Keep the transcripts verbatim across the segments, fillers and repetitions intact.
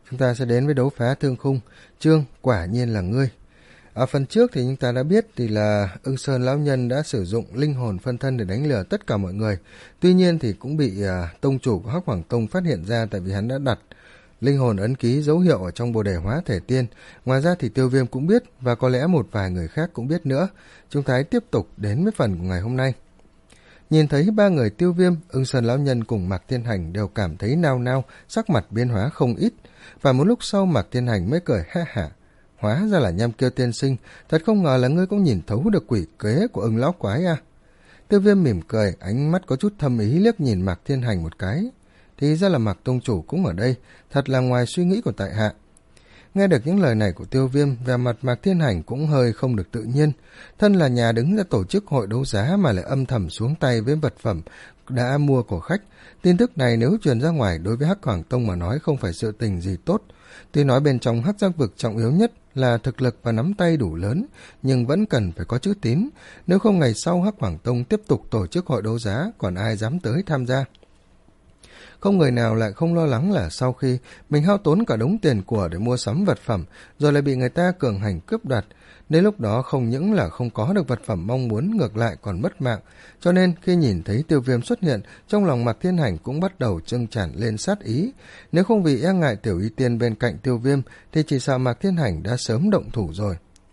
chúng ta sẽ đến với đấu phá thương khung, chương quả nhiên là ngươi. Ở phần trước thì chúng ta đã biết thì là Ưng Sơn lão nhân đã sử dụng linh hồn phân thân để đánh lừa tất cả mọi người. Tuy nhiên thì cũng bị uh, tông chủ của Hắc Hoàng Tông phát hiện ra, tại vì hắn đã đặt linh hồn ấn ký dấu hiệu ở trong bồ đề hóa thể tiên. Ngoài ra thì Tiêu Viêm cũng biết, và có lẽ một vài người khác cũng biết nữa. Chúng ta hãy tiếp tục đến với phần của ngày hôm nay. Nhìn thấy ba người Tiêu Viêm, Ưng Sơn lão nhân cùng Mạc Thiên Hành đều cảm thấy nao nao, sắc mặt biến hóa không ít. Và một lúc sau Mạc Thiên Hành mới cười ha hả. Hóa ra là Nham Kiêu tiên sinh, thật không ngờ là ngươi cũng nhìn thấu được quỷ kế của Ưng lão quái à. Tiêu Viêm mỉm cười, ánh mắt có chút thâm ý liếc nhìn Mạc Thiên Hành một cái. Thì ra là Mạc tông chủ cũng ở đây, thật là ngoài suy nghĩ của tại hạ. Nghe được những lời này của Tiêu Viêm, vẻ mặt Mạc Thiên Hành cũng hơi không được tự nhiên. Thân là nhà đứng ra tổ chức hội đấu giá mà lại âm thầm xuống tay với vật phẩm đã mua của khách. Tin tức này nếu truyền ra ngoài đối với Hắc Hoàng Tông mà nói không phải sự tình gì tốt. Tuy nói bên trong Hắc Giác Vực trọng yếu nhất là thực lực và nắm tay đủ lớn, nhưng vẫn cần phải có chữ tín. Nếu không ngày sau Hắc Hoàng Tông tiếp tục tổ chức hội đấu giá, còn ai dám tới tham gia. Không người nào lại không lo lắng là sau khi mình hao tốn cả đống tiền của để mua sắm vật phẩm, rồi lại bị người ta cường hành cướp đoạt. Đến lúc đó không những là không có được vật phẩm mong muốn, ngược lại còn mất mạng. Cho nên khi nhìn thấy Tiêu Viêm xuất hiện, trong lòng Mạc Thiên Hành cũng bắt đầu trưng tràn lên sát ý. Nếu không vì e ngại Tiểu Y Tiên bên cạnh Tiêu Viêm, thì chỉ sợ Mạc Thiên Hành đã sớm động thủ rồi.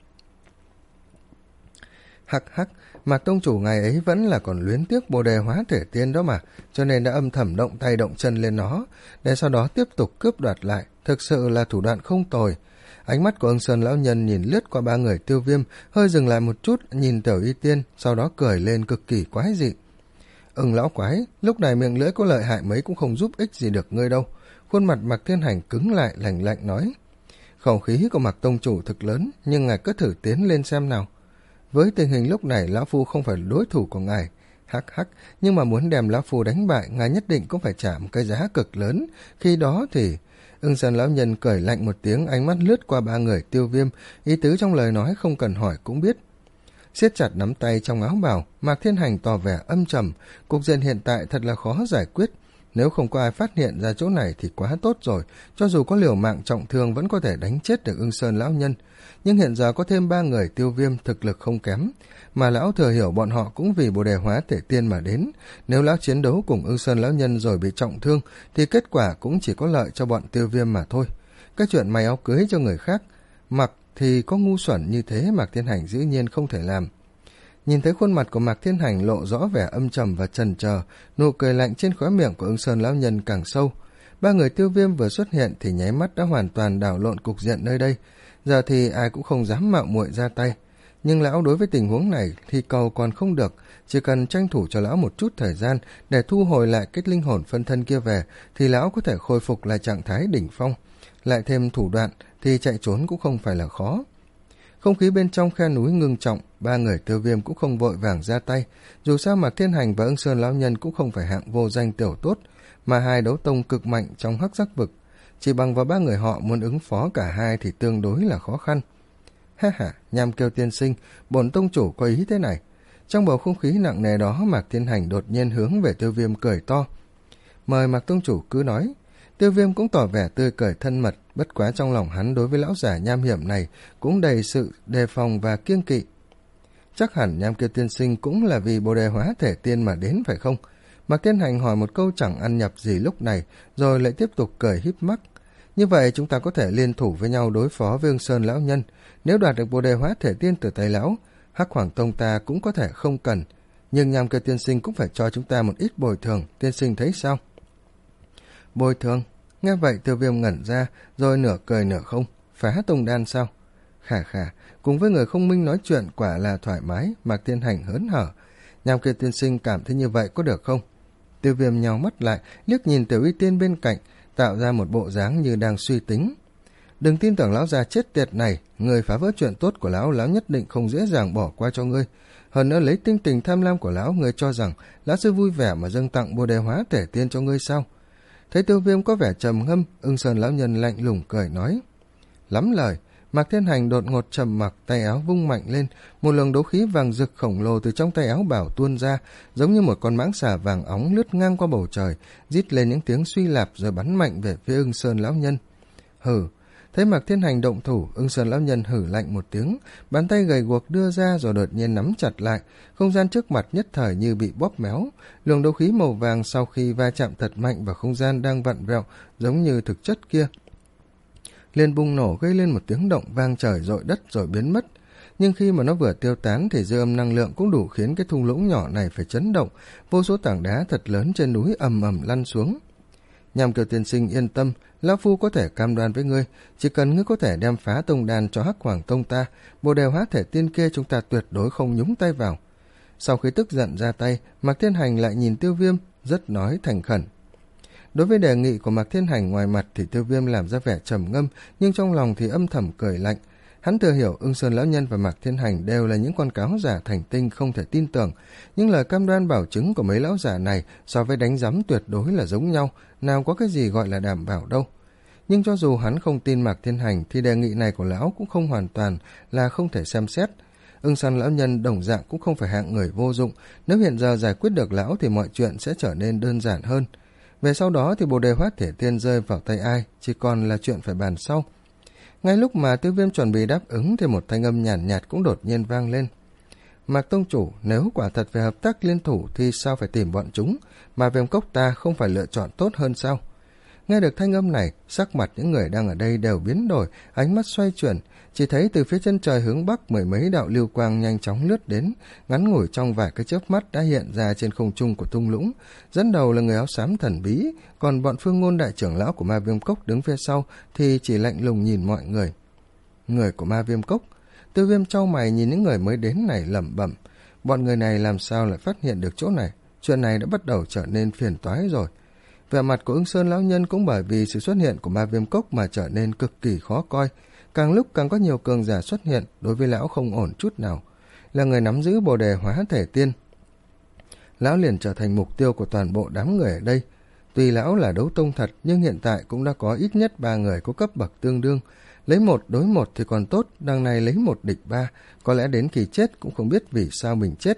Hắc hắc, Mạc tông chủ ngày ấy vẫn là còn luyến tiếc bồ đề hóa thể tiên đó mà, cho nên đã âm thầm động tay động chân lên nó, để sau đó tiếp tục cướp đoạt lại. Thực sự là thủ đoạn không tồi. Ánh mắt của Ưng Sơn lão nhân nhìn lướt qua ba người Tiêu Viêm, hơi dừng lại một chút, nhìn Tiểu Y Tiên, sau đó cười lên cực kỳ quái dị. Ưng lão quái, lúc này miệng lưỡi có lợi hại mấy cũng không giúp ích gì được ngươi đâu. Khuôn mặt Mạc Thiên Hành cứng lại, lạnh lạnh nói. Khẩu khí của Mạc tông chủ thực lớn, nhưng ngài cứ thử tiến lên xem nào. Với tình hình lúc này, lão phu không phải đối thủ của ngài. Hắc hắc, nhưng mà muốn đem lão phu đánh bại, ngài nhất định cũng phải trả một cái giá cực lớn. Khi đó thì... Ưng Sơn lão nhân cười lạnh một tiếng, ánh mắt lướt qua ba người Tiêu Viêm, ý tứ trong lời nói không cần hỏi cũng biết. Siết chặt nắm tay trong áo bào, Mạc Thiên Hành tỏ vẻ âm trầm. Cục diện hiện tại thật là khó giải quyết. Nếu không có ai phát hiện ra chỗ này thì quá tốt rồi, cho dù có liều mạng trọng thương vẫn có thể đánh chết được Ưng Sơn lão nhân. Nhưng hiện giờ có thêm ba người Tiêu Viêm thực lực không kém, mà lão thừa hiểu bọn họ cũng vì bồ đề hóa thể tiên mà đến. Nếu lão chiến đấu cùng Ưng Sơn lão nhân rồi bị trọng thương, thì kết quả cũng chỉ có lợi cho bọn Tiêu Viêm mà thôi. Cái chuyện may áo cưới cho người khác, mặc thì có ngu xuẩn như thế Mạc Thiên Hành dĩ nhiên không thể làm. Nhìn thấy khuôn mặt của Mạc Thiên Hành lộ rõ vẻ âm trầm và chần chờ, nụ cười lạnh trên khóe miệng của Ưng Sơn lão nhân càng sâu. Ba người Tiêu Viêm vừa xuất hiện thì nháy mắt đã hoàn toàn đảo lộn cục diện nơi đây. Giờ thì ai cũng không dám mạo muội ra tay. Nhưng lão đối với tình huống này thì cầu còn không được, chỉ cần tranh thủ cho lão một chút thời gian để thu hồi lại cái linh hồn phân thân kia về thì lão có thể khôi phục lại trạng thái đỉnh phong. Lại thêm thủ đoạn thì chạy trốn cũng không phải là khó. Không khí bên trong khe núi ngưng trọng, ba người Tiêu Viêm cũng không vội vàng ra tay. Dù sao mà Thiên Hành và Ưng Sơn lão nhân cũng không phải hạng vô danh tiểu tốt, mà hai đấu tông cực mạnh trong Hắc Giác Vực. Chỉ bằng vào ba người họ muốn ứng phó cả hai thì tương đối là khó khăn. Ha ha, Nham Kiêu tiên sinh, bổn tông chủ có ý thế này. Trong bầu không khí nặng nề đó, Mạc Thiên Hành đột nhiên hướng về Tiêu Viêm cười to. Mời Mạc tông chủ cứ nói. Tiêu Viêm cũng tỏ vẻ tươi cười thân mật, bất quá trong lòng hắn đối với lão giả nham hiểm này cũng đầy sự đề phòng và kiêng kỵ. Chắc hẳn Nham Kiêu tiên sinh cũng là vì bồ đề hóa thể tiên mà đến phải không? Mạc Thiên Hành hỏi một câu chẳng ăn nhập gì lúc này, rồi lại tiếp tục cười híp mắt. Như vậy chúng ta có thể liên thủ với nhau đối phó với Ưng Sơn lão nhân. Nếu đoạt được bồ đề hóa thể tiên từ tay lão, Hắc Hoàng Tông ta cũng có thể không cần. Nhưng Nham Kiêu tiên sinh cũng phải cho chúng ta một ít bồi thường, tiên sinh thấy sao? Bồi thường? Nghe vậy Tiêu Viêm ngẩn ra, rồi nửa cười nửa không. Phá tông đan sao? Khà khà, cùng với người không minh nói chuyện quả là thoải mái. Mạc Thiên Hành hớn hở. Nham Kiêu tiên sinh cảm thấy như vậy có được không? Tiêu Viêm nhào mắt lại, liếc nhìn Tiểu Y Tiên bên cạnh, tạo ra một bộ dáng như đang suy tính. Đừng tin tưởng lão già chết tiệt này, người phá vỡ chuyện tốt của lão, lão nhất định không dễ dàng bỏ qua cho ngươi. Hơn nữa lấy tinh tình tham lam của lão, ngươi cho rằng lão sẽ vui vẻ mà dâng tặng bồ đề hóa thể tiên cho ngươi sao? Thấy Tiêu Viêm có vẻ trầm ngâm, Ưng Sơn lão nhân lạnh lùng cười nói. Lắm lời. Mạc Thiên Hành đột ngột trầm mặc, tay áo vung mạnh lên, một luồng đấu khí vàng rực khổng lồ từ trong tay áo bảo tuôn ra, giống như một con mãng xà vàng óng lướt ngang qua bầu trời, rít lên những tiếng suy lạp rồi bắn mạnh về phía Ưng Sơn lão nhân. Hừ. Thấy Mạc Thiên Hành động thủ, Ưng Sơn lão nhân hử lạnh một tiếng, bàn tay gầy guộc đưa ra rồi đột nhiên nắm chặt lại, không gian trước mặt nhất thời như bị bóp méo. Luồng đấu khí màu vàng sau khi va chạm thật mạnh vào không gian đang vặn vẹo giống như thực chất kia, liền bùng nổ gây lên một tiếng động vang trời rội đất rồi biến mất. Nhưng khi mà nó vừa tiêu tán thì dư âm năng lượng cũng đủ khiến cái thung lũng nhỏ này phải chấn động, vô số tảng đá thật lớn trên núi ầm ầm lăn xuống. Nhằm Kiều tiên sinh yên tâm, lão phu có thể cam đoan với ngươi, chỉ cần ngươi có thể đem phá tông đàn cho Hắc Hoàng tông ta, bồ đề hóa thể tiên kia chúng ta tuyệt đối không nhúng tay vào. Sau khi tức giận ra tay, Mạc Thiên Hành lại nhìn Tiêu Viêm, rất nói thành khẩn. Đối với đề nghị của Mạc Thiên Hành, ngoài mặt thì Tiêu Viêm làm ra vẻ trầm ngâm, nhưng trong lòng thì âm thầm cười lạnh. Hắn thừa hiểu Ưng Sơn lão nhân và Mạc Thiên Hành đều là những con cáo giả thành tinh không thể tin tưởng, nhưng lời cam đoan bảo chứng của mấy lão giả này so với đánh giấm tuyệt đối là giống nhau, nào có cái gì gọi là đảm bảo đâu. Nhưng cho dù hắn không tin Mạc Thiên Hành thì đề nghị này của lão cũng không hoàn toàn là không thể xem xét. Ưng Sơn lão nhân đồng dạng cũng không phải hạng người vô dụng, nếu hiện giờ giải quyết được lão thì mọi chuyện sẽ trở nên đơn giản hơn. Về sau đó thì bồ đề hóa thể tiên rơi vào tay ai chỉ còn là chuyện phải bàn sau. Ngay lúc mà Tiêu Viêm chuẩn bị đáp ứng thì một thanh âm nhàn nhạt, nhạt cũng đột nhiên vang lên. Mạc tông chủ, nếu quả thật về hợp tác liên thủ thì sao phải tìm bọn chúng, mà Viêm Cốc ta không phải lựa chọn tốt hơn sao? Nghe được thanh âm này, sắc mặt những người đang ở đây đều biến đổi, ánh mắt xoay chuyển, chỉ thấy từ phía chân trời hướng bắc mười mấy đạo lưu quang nhanh chóng lướt đến, ngắn ngủi trong vài cái chớp mắt đã hiện ra trên không trung của thung lũng. Dẫn đầu là người áo xám thần bí, còn bọn Phương Ngôn đại trưởng lão của Ma Viêm Cốc đứng phía sau thì chỉ lạnh lùng nhìn mọi người. Người của Ma Viêm Cốc. Tiêu Viêm chau mày nhìn những người mới đến này lẩm bẩm, bọn người này làm sao lại phát hiện được chỗ này? Chuyện này đã bắt đầu trở nên phiền toái rồi. Vẻ mặt của Ưng Sơn lão nhân cũng bởi vì sự xuất hiện của Ma Viêm Cốc mà trở nên cực kỳ khó coi. Càng lúc càng có nhiều cường giả xuất hiện, đối với lão không ổn chút nào. Là người nắm giữ bồ đề hóa thể tiên, lão liền trở thành mục tiêu của toàn bộ đám người ở đây. Tuy lão là đấu tông thật, nhưng hiện tại cũng đã có ít nhất ba người có cấp bậc tương đương. Lấy một đối một thì còn tốt, đằng này lấy một địch ba, có lẽ đến khi chết cũng không biết vì sao mình chết.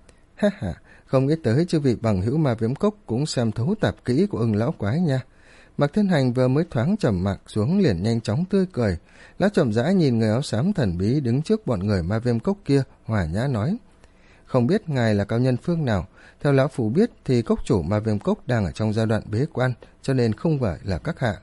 Ha ha, không nghĩ tới chư vị bằng hữu Ma Viêm Cốc cũng xem thấu tạp kỹ của Ưng lão quái nha. Mạc Thiên Hành vừa mới thoáng trầm mặc xuống liền nhanh chóng tươi cười. Lão chậm rãi nhìn người áo xám thần bí đứng trước bọn người Ma Viêm Cốc kia, hòa nhã nói: không biết ngài là cao nhân phương nào? Theo lão phu biết thì cốc chủ Ma Viêm Cốc đang ở trong giai đoạn bế quan, cho nên không phải là các hạ.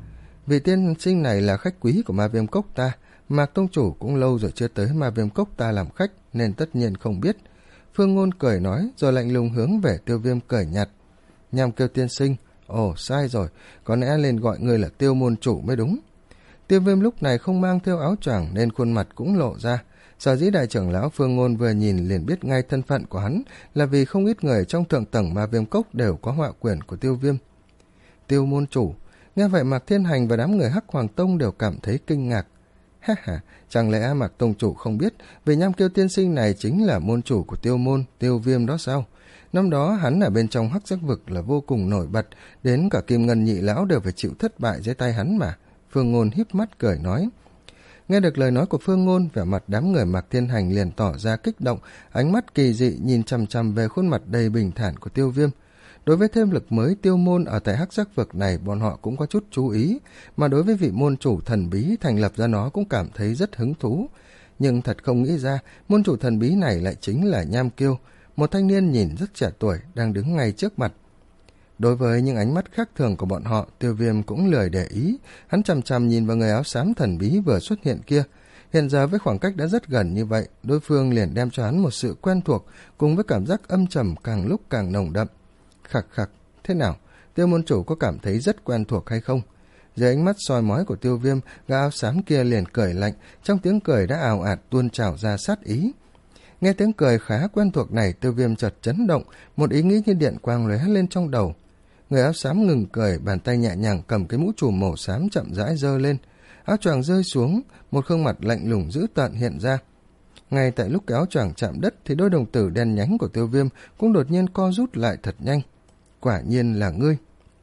Vị tiên sinh này là khách quý của Ma Viêm Cốc ta, Mạc tông chủ cũng lâu rồi chưa tới Ma Viêm Cốc ta làm khách nên tất nhiên không biết. Phương Ngôn cười nói rồi lạnh lùng hướng về Tiêu Viêm cười nhạt: nhằm kêu tiên sinh. Ồ, sai rồi, có lẽ lên gọi người là Tiêu môn chủ mới đúng. Tiêu Viêm lúc này không mang theo áo choàng nên khuôn mặt cũng lộ ra. Sở dĩ đại trưởng lão Phương Ngôn vừa nhìn liền biết ngay thân phận của hắn, là vì không ít người trong thượng tầng Ma Viêm Cốc đều có họa quyển của Tiêu Viêm. Tiêu môn chủ. Nghe vậy Mạc Thiên Hành và đám người Hắc Hoàng Tông đều cảm thấy kinh ngạc. Ha ha, chẳng lẽ Mạc tông chủ không biết vì Nham Kiêu tiên sinh này chính là môn chủ của Tiêu môn, Tiêu Viêm đó sao? Năm đó hắn ở bên trong Hắc Giác Vực là vô cùng nổi bật, đến cả Kim Ngân nhị lão đều phải chịu thất bại dưới tay hắn mà. Phương Ngôn híp mắt cười nói. Nghe được lời nói của Phương Ngôn, vẻ mặt đám người Mạc Thiên Hành liền tỏ ra kích động, ánh mắt kỳ dị nhìn chằm chằm về khuôn mặt đầy bình thản của Tiêu Viêm. Đối với thêm lực mới Tiêu môn ở tại Hắc Giác Vực này, bọn họ cũng có chút chú ý, mà đối với vị môn chủ thần bí thành lập ra nó cũng cảm thấy rất hứng thú. Nhưng thật không nghĩ ra, môn chủ thần bí này lại chính là Nham Kiêu, một thanh niên nhìn rất trẻ tuổi đang đứng ngay trước mặt. Đối với những ánh mắt khác thường của bọn họ, Tiêu Viêm cũng lười để ý, hắn chằm chằm nhìn vào người áo xám thần bí vừa xuất hiện kia. Hiện giờ với khoảng cách đã rất gần như vậy, đối phương liền đem cho hắn một sự quen thuộc cùng với cảm giác âm trầm càng lúc càng nồng đậm. Khặc khặc, thế nào? Tiêu môn chủ có cảm thấy rất quen thuộc hay không? Dưới ánh mắt soi mói của Tiêu Viêm, gã áo xám kia liền cười lạnh, trong tiếng cười đã ào ạt tuôn trào ra sát ý. Nghe tiếng cười khá quen thuộc này, Tiêu Viêm chợt chấn động, một ý nghĩ như điện quang lóe lên trong đầu. Người áo xám ngừng cười, bàn tay nhẹ nhàng cầm cái mũ trùm màu xám chậm rãi giơ lên. Áo choàng rơi xuống, một gương mặt lạnh lùng dữ tợn hiện ra. Ngay tại lúc cái áo choàng chạm đất thì đôi đồng tử đen nhánh của Tiêu Viêm cũng đột nhiên co rút lại thật nhanh. Quả nhiên là ngươi.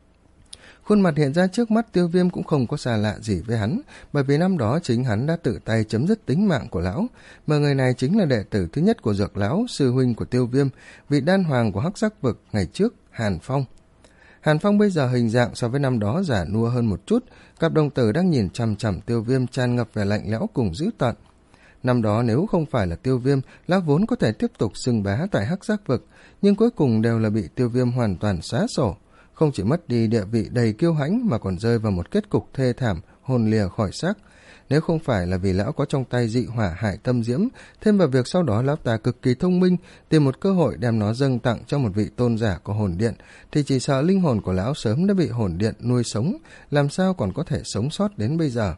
Khuôn mặt hiện ra trước mắt Tiêu Viêm cũng không có xa lạ gì với hắn, bởi vì năm đó chính hắn đã tự tay chấm dứt tính mạng của lão, mà người này chính là đệ tử thứ nhất của Dược lão, sư huynh của Tiêu Viêm, vị đan hoàng của Hắc Giác Vực ngày trước, Hàn Phong. Hàn Phong bây giờ hình dạng so với năm đó già nua hơn một chút, cặp đồng tử đang nhìn chằm chằm Tiêu Viêm tràn ngập vẻ lạnh lẽo cùng dữ tợn. Năm đó nếu không phải là Tiêu Viêm, lão vốn có thể tiếp tục xưng bá tại Hắc Giác Vực, nhưng cuối cùng đều là bị Tiêu Viêm hoàn toàn xóa sổ. Không chỉ mất đi địa vị đầy kiêu hãnh mà còn rơi vào một kết cục thê thảm, hồn lìa khỏi xác. Nếu không phải là vì lão có trong tay dị hỏa hải tâm diễm, thêm vào việc sau đó lão ta cực kỳ thông minh, tìm một cơ hội đem nó dâng tặng cho một vị tôn giả của hồn điện, thì chỉ sợ linh hồn của lão sớm đã bị hồn điện nuôi sống, làm sao còn có thể sống sót đến bây giờ.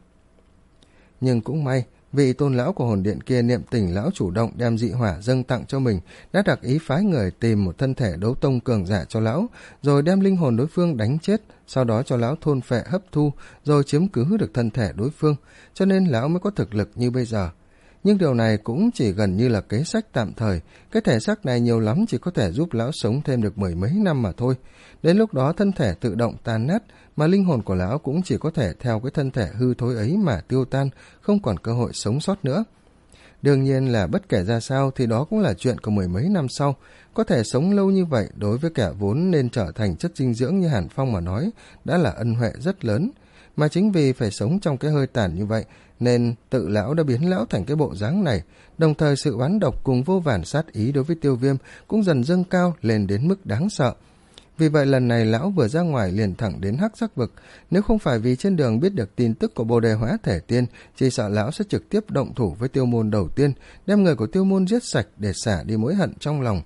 Nhưng cũng may, vị tôn lão của hồn điện kia niệm tình lão chủ động đem dị hỏa dâng tặng cho mình, đã đặc ý phái người tìm một thân thể đấu tông cường giả cho lão, rồi đem linh hồn đối phương đánh chết, sau đó cho lão thôn phệ hấp thu, rồi chiếm cứ được thân thể đối phương, cho nên lão mới có thực lực như bây giờ. Nhưng điều này cũng chỉ gần như là kế sách tạm thời, cái thể xác này nhiều lắm chỉ có thể giúp lão sống thêm được mười mấy năm mà thôi. Đến lúc đó thân thể tự động tan nát, mà linh hồn của lão cũng chỉ có thể theo cái thân thể hư thối ấy mà tiêu tan, không còn cơ hội sống sót nữa. Đương nhiên là bất kể ra sao thì đó cũng là chuyện của mười mấy năm sau. Có thể sống lâu như vậy đối với kẻ vốn nên trở thành chất dinh dưỡng như Hàn Phong mà nói, đã là ân huệ rất lớn. Mà chính vì phải sống trong cái hơi tàn như vậy, nên tự lão đã biến lão thành cái bộ dáng này, đồng thời sự oán độc cùng vô vàn sát ý đối với Tiêu Viêm cũng dần dâng cao lên đến mức đáng sợ. Vì vậy lần này lão vừa ra ngoài liền thẳng đến Hắc Giác Vực, nếu không phải vì trên đường biết được tin tức của Bồ Đề Hóa Thể Tiên, chỉ sợ lão sẽ trực tiếp động thủ với Tiêu Môn đầu tiên, đem người của Tiêu Môn giết sạch để xả đi mối hận trong lòng.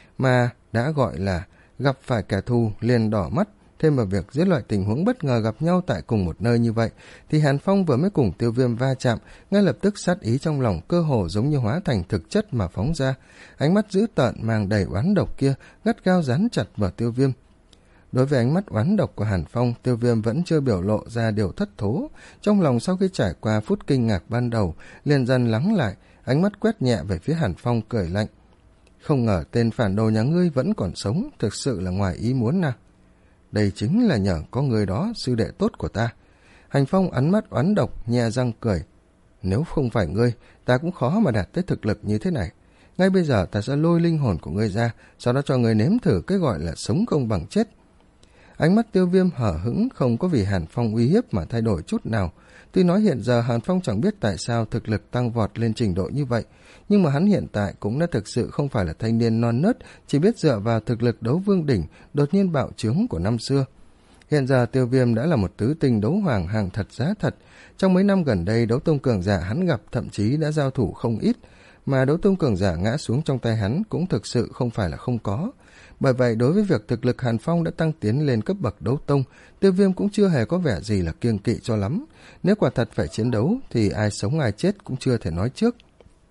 Mà đã gọi là gặp phải kẻ thù liền đỏ mắt, thêm vào việc dưới loại tình huống bất ngờ gặp nhau tại cùng một nơi như vậy, thì Hàn Phong vừa mới cùng Tiêu Viêm va chạm, ngay lập tức sát ý trong lòng cơ hồ giống như hóa thành thực chất mà phóng ra, ánh mắt dữ tợn mang đầy oán độc kia gắt gao dán chặt vào Tiêu Viêm. Đối với ánh mắt oán độc của Hàn Phong, Tiêu Viêm vẫn chưa biểu lộ ra điều thất thố, trong lòng sau khi trải qua phút kinh ngạc ban đầu, liền dần lắng lại, ánh mắt quét nhẹ về phía Hàn Phong cười lạnh. Không ngờ tên phản đồ nhà ngươi vẫn còn sống, thực sự là ngoài ý muốn nào. Đây chính là nhờ có người đó, sư đệ tốt của ta. Hàn Phong ánh mắt oán độc, nhẹ răng cười. Nếu không phải ngươi, ta cũng khó mà đạt tới thực lực như thế này. Ngay bây giờ ta sẽ lôi linh hồn của ngươi ra, sau đó cho ngươi nếm thử cái gọi là sống không bằng chết. Ánh mắt Tiêu Viêm hở hững, không có vì Hàn Phong uy hiếp mà thay đổi chút nào. Tuy nói hiện giờ Hàn Phong chẳng biết tại sao thực lực tăng vọt lên trình độ như vậy, nhưng mà hắn hiện tại cũng đã thực sự không phải là thanh niên non nớt, chỉ biết dựa vào thực lực đấu vương đỉnh, đột nhiên bạo trướng của năm xưa. Hiện giờ Tiêu Viêm đã là một tứ tinh đấu hoàng hàng thật giá thật. Trong mấy năm gần đây, đấu tông cường giả hắn gặp thậm chí đã giao thủ không ít, mà đấu tông cường giả ngã xuống trong tay hắn cũng thực sự không phải là không có. Bởi vậy đối với việc thực lực Hàn Phong đã tăng tiến lên cấp bậc đấu tông, Tiêu Viêm cũng chưa hề có vẻ gì là kiêng kỵ cho lắm. Nếu quả thật phải chiến đấu thì ai sống ai chết cũng chưa thể nói trước.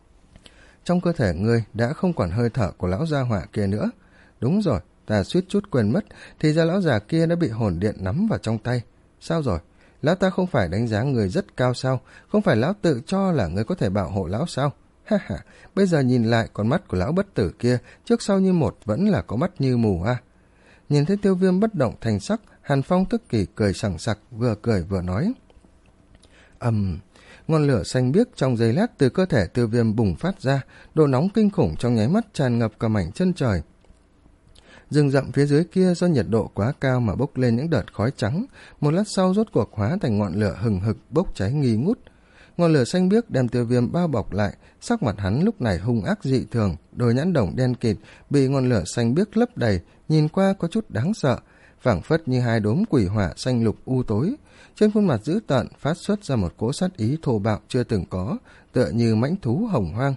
Trong cơ thể ngươi đã không còn hơi thở của lão gia hỏa kia nữa. Đúng rồi, ta suýt chút quên mất, thì ra lão già kia đã bị hồn điện nắm vào trong tay. Sao rồi? Lão ta không phải đánh giá người rất cao sao? Không phải lão tự cho là người có thể bảo hộ lão sao? Ha ha, bây giờ nhìn lại con mắt của lão bất tử kia, trước sau như một vẫn là có mắt như mù ha. Nhìn thấy Tiêu Viêm bất động thành sắc, Hàn Phong tức kỳ cười sảng sặc, vừa cười vừa nói. Ầm, um, ngọn lửa xanh biếc trong giây lát từ cơ thể Tiêu Viêm bùng phát ra, độ nóng kinh khủng trong nháy mắt tràn ngập cả mảnh chân trời. Rừng rậm phía dưới kia do nhiệt độ quá cao mà bốc lên những đợt khói trắng, một lát sau rốt cuộc hóa thành ngọn lửa hừng hực bốc cháy nghi ngút. Ngọn lửa xanh biếc đem Tiêu Viêm bao bọc lại, sắc mặt hắn lúc này hung ác dị thường, đôi nhãn đồng đen kịt bị ngọn lửa xanh biếc lấp đầy, nhìn qua có chút đáng sợ, phảng phất như hai đốm quỷ hỏa xanh lục u tối. Trên khuôn mặt dữ tợn phát xuất ra một cỗ sát ý thô bạo chưa từng có, tựa như mãnh thú hồng hoang.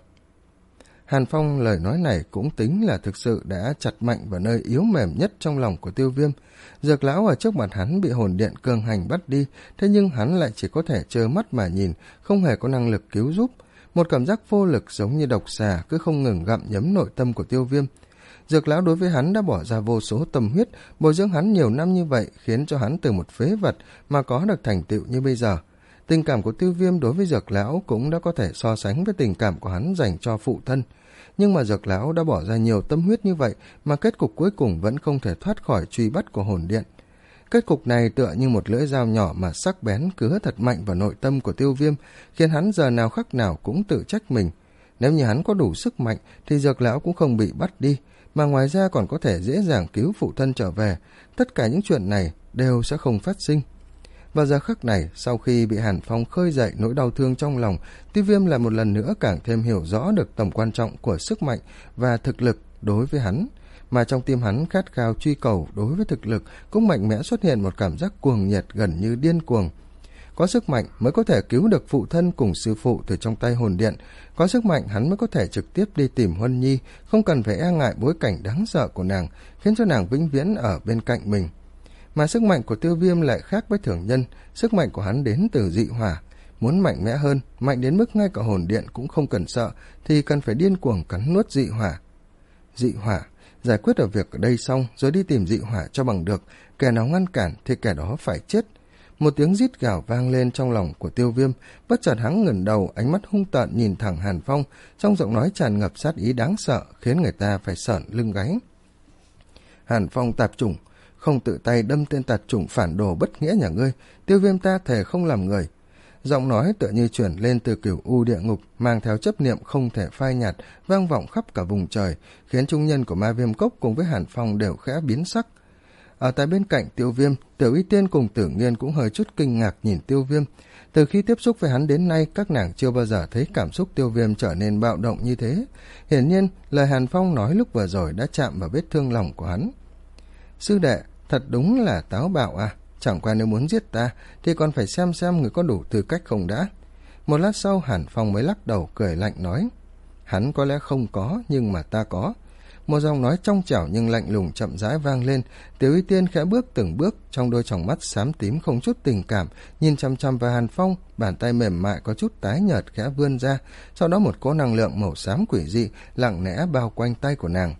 Hàn Phong lời nói này cũng tính là thực sự đã chặt mạnh vào nơi yếu mềm nhất trong lòng của Tiêu Viêm. Dược lão ở trước mặt hắn bị hồn điện cường hành bắt đi, thế nhưng hắn lại chỉ có thể trơ mắt mà nhìn, không hề có năng lực cứu giúp. Một cảm giác vô lực giống như độc xà cứ không ngừng gặm nhấm nội tâm của Tiêu Viêm. Dược lão đối với hắn đã bỏ ra vô số tâm huyết, bồi dưỡng hắn nhiều năm như vậy, khiến cho hắn từ một phế vật mà có được thành tựu như bây giờ. Tình cảm của Tiêu Viêm đối với Dược lão cũng đã có thể so sánh với tình cảm của hắn dành cho phụ thân. Nhưng mà Dược lão đã bỏ ra nhiều tâm huyết như vậy mà kết cục cuối cùng vẫn không thể thoát khỏi truy bắt của hồn điện. Kết cục này tựa như một lưỡi dao nhỏ mà sắc bén cứa thật mạnh vào nội tâm của Tiêu Viêm, khiến hắn giờ nào khắc nào cũng tự trách mình. Nếu như hắn có đủ sức mạnh thì Dược lão cũng không bị bắt đi, mà ngoài ra còn có thể dễ dàng cứu phụ thân trở về, tất cả những chuyện này đều sẽ không phát sinh. Và giờ khắc này, sau khi bị Hàn Phong khơi dậy nỗi đau thương trong lòng, Tiêu Viêm lại một lần nữa càng thêm hiểu rõ được tầm quan trọng của sức mạnh và thực lực đối với hắn. Mà trong tim hắn khát khao truy cầu đối với thực lực cũng mạnh mẽ xuất hiện một cảm giác cuồng nhiệt gần như điên cuồng. Có sức mạnh mới có thể cứu được phụ thân cùng sư phụ từ trong tay hồn điện, có sức mạnh hắn mới có thể trực tiếp đi tìm Huân Nhi, không cần phải e ngại bối cảnh đáng sợ của nàng, khiến cho nàng vĩnh viễn ở bên cạnh mình. Mà sức mạnh của Tiêu Viêm lại khác với thường nhân, sức mạnh của hắn đến từ dị hỏa. Muốn mạnh mẽ hơn, mạnh đến mức ngay cả hồn điện cũng không cần sợ, thì cần phải điên cuồng cắn nuốt dị hỏa. Dị hỏa, giải quyết được việc ở đây xong rồi đi tìm dị hỏa cho bằng được, kẻ nào ngăn cản thì kẻ đó phải chết. Một tiếng rít gào vang lên trong lòng của Tiêu Viêm, bất chợt hắn ngẩng đầu, ánh mắt hung tợn nhìn thẳng Hàn Phong, trong giọng nói tràn ngập sát ý đáng sợ, khiến người ta phải sởn lưng gáy. Hàn Phong tạp chủng, không tự tay đâm tên tạp chủng phản đồ bất nghĩa nhà ngươi, Tiêu Viêm ta thề không làm người. Giọng nói tựa như chuyển lên từ cửu u địa ngục, mang theo chấp niệm không thể phai nhạt, vang vọng khắp cả vùng trời, khiến trung nhân của Ma Viêm Cốc cùng với Hàn Phong đều khẽ biến sắc. Ở tại bên cạnh Tiêu Viêm, Tiểu Y Tiên cùng Tử Nghiên cũng hơi chút kinh ngạc nhìn Tiêu Viêm. Từ khi tiếp xúc với hắn đến nay, các nàng chưa bao giờ thấy cảm xúc Tiêu Viêm trở nên bạo động như thế. Hiển nhiên, lời Hàn Phong nói lúc vừa rồi đã chạm vào vết thương lòng của hắn. Sư đệ, thật đúng là táo bạo à, chẳng qua nếu muốn giết ta thì còn phải xem xem người có đủ tư cách không đã. Một lát sau Hàn Phong mới lắc đầu cười lạnh nói, hắn có lẽ không có, nhưng mà ta có. Một giọng nói trong trẻo nhưng lạnh lùng chậm rãi vang lên. Tiểu Y Tiên khẽ bước từng bước, trong đôi tròng mắt xám tím không chút tình cảm, nhìn chăm chăm vào Hàn Phong, bàn tay mềm mại có chút tái nhợt khẽ vươn ra, sau đó một cỗ năng lượng màu xám quỷ dị lặng lẽ bao quanh tay của nàng.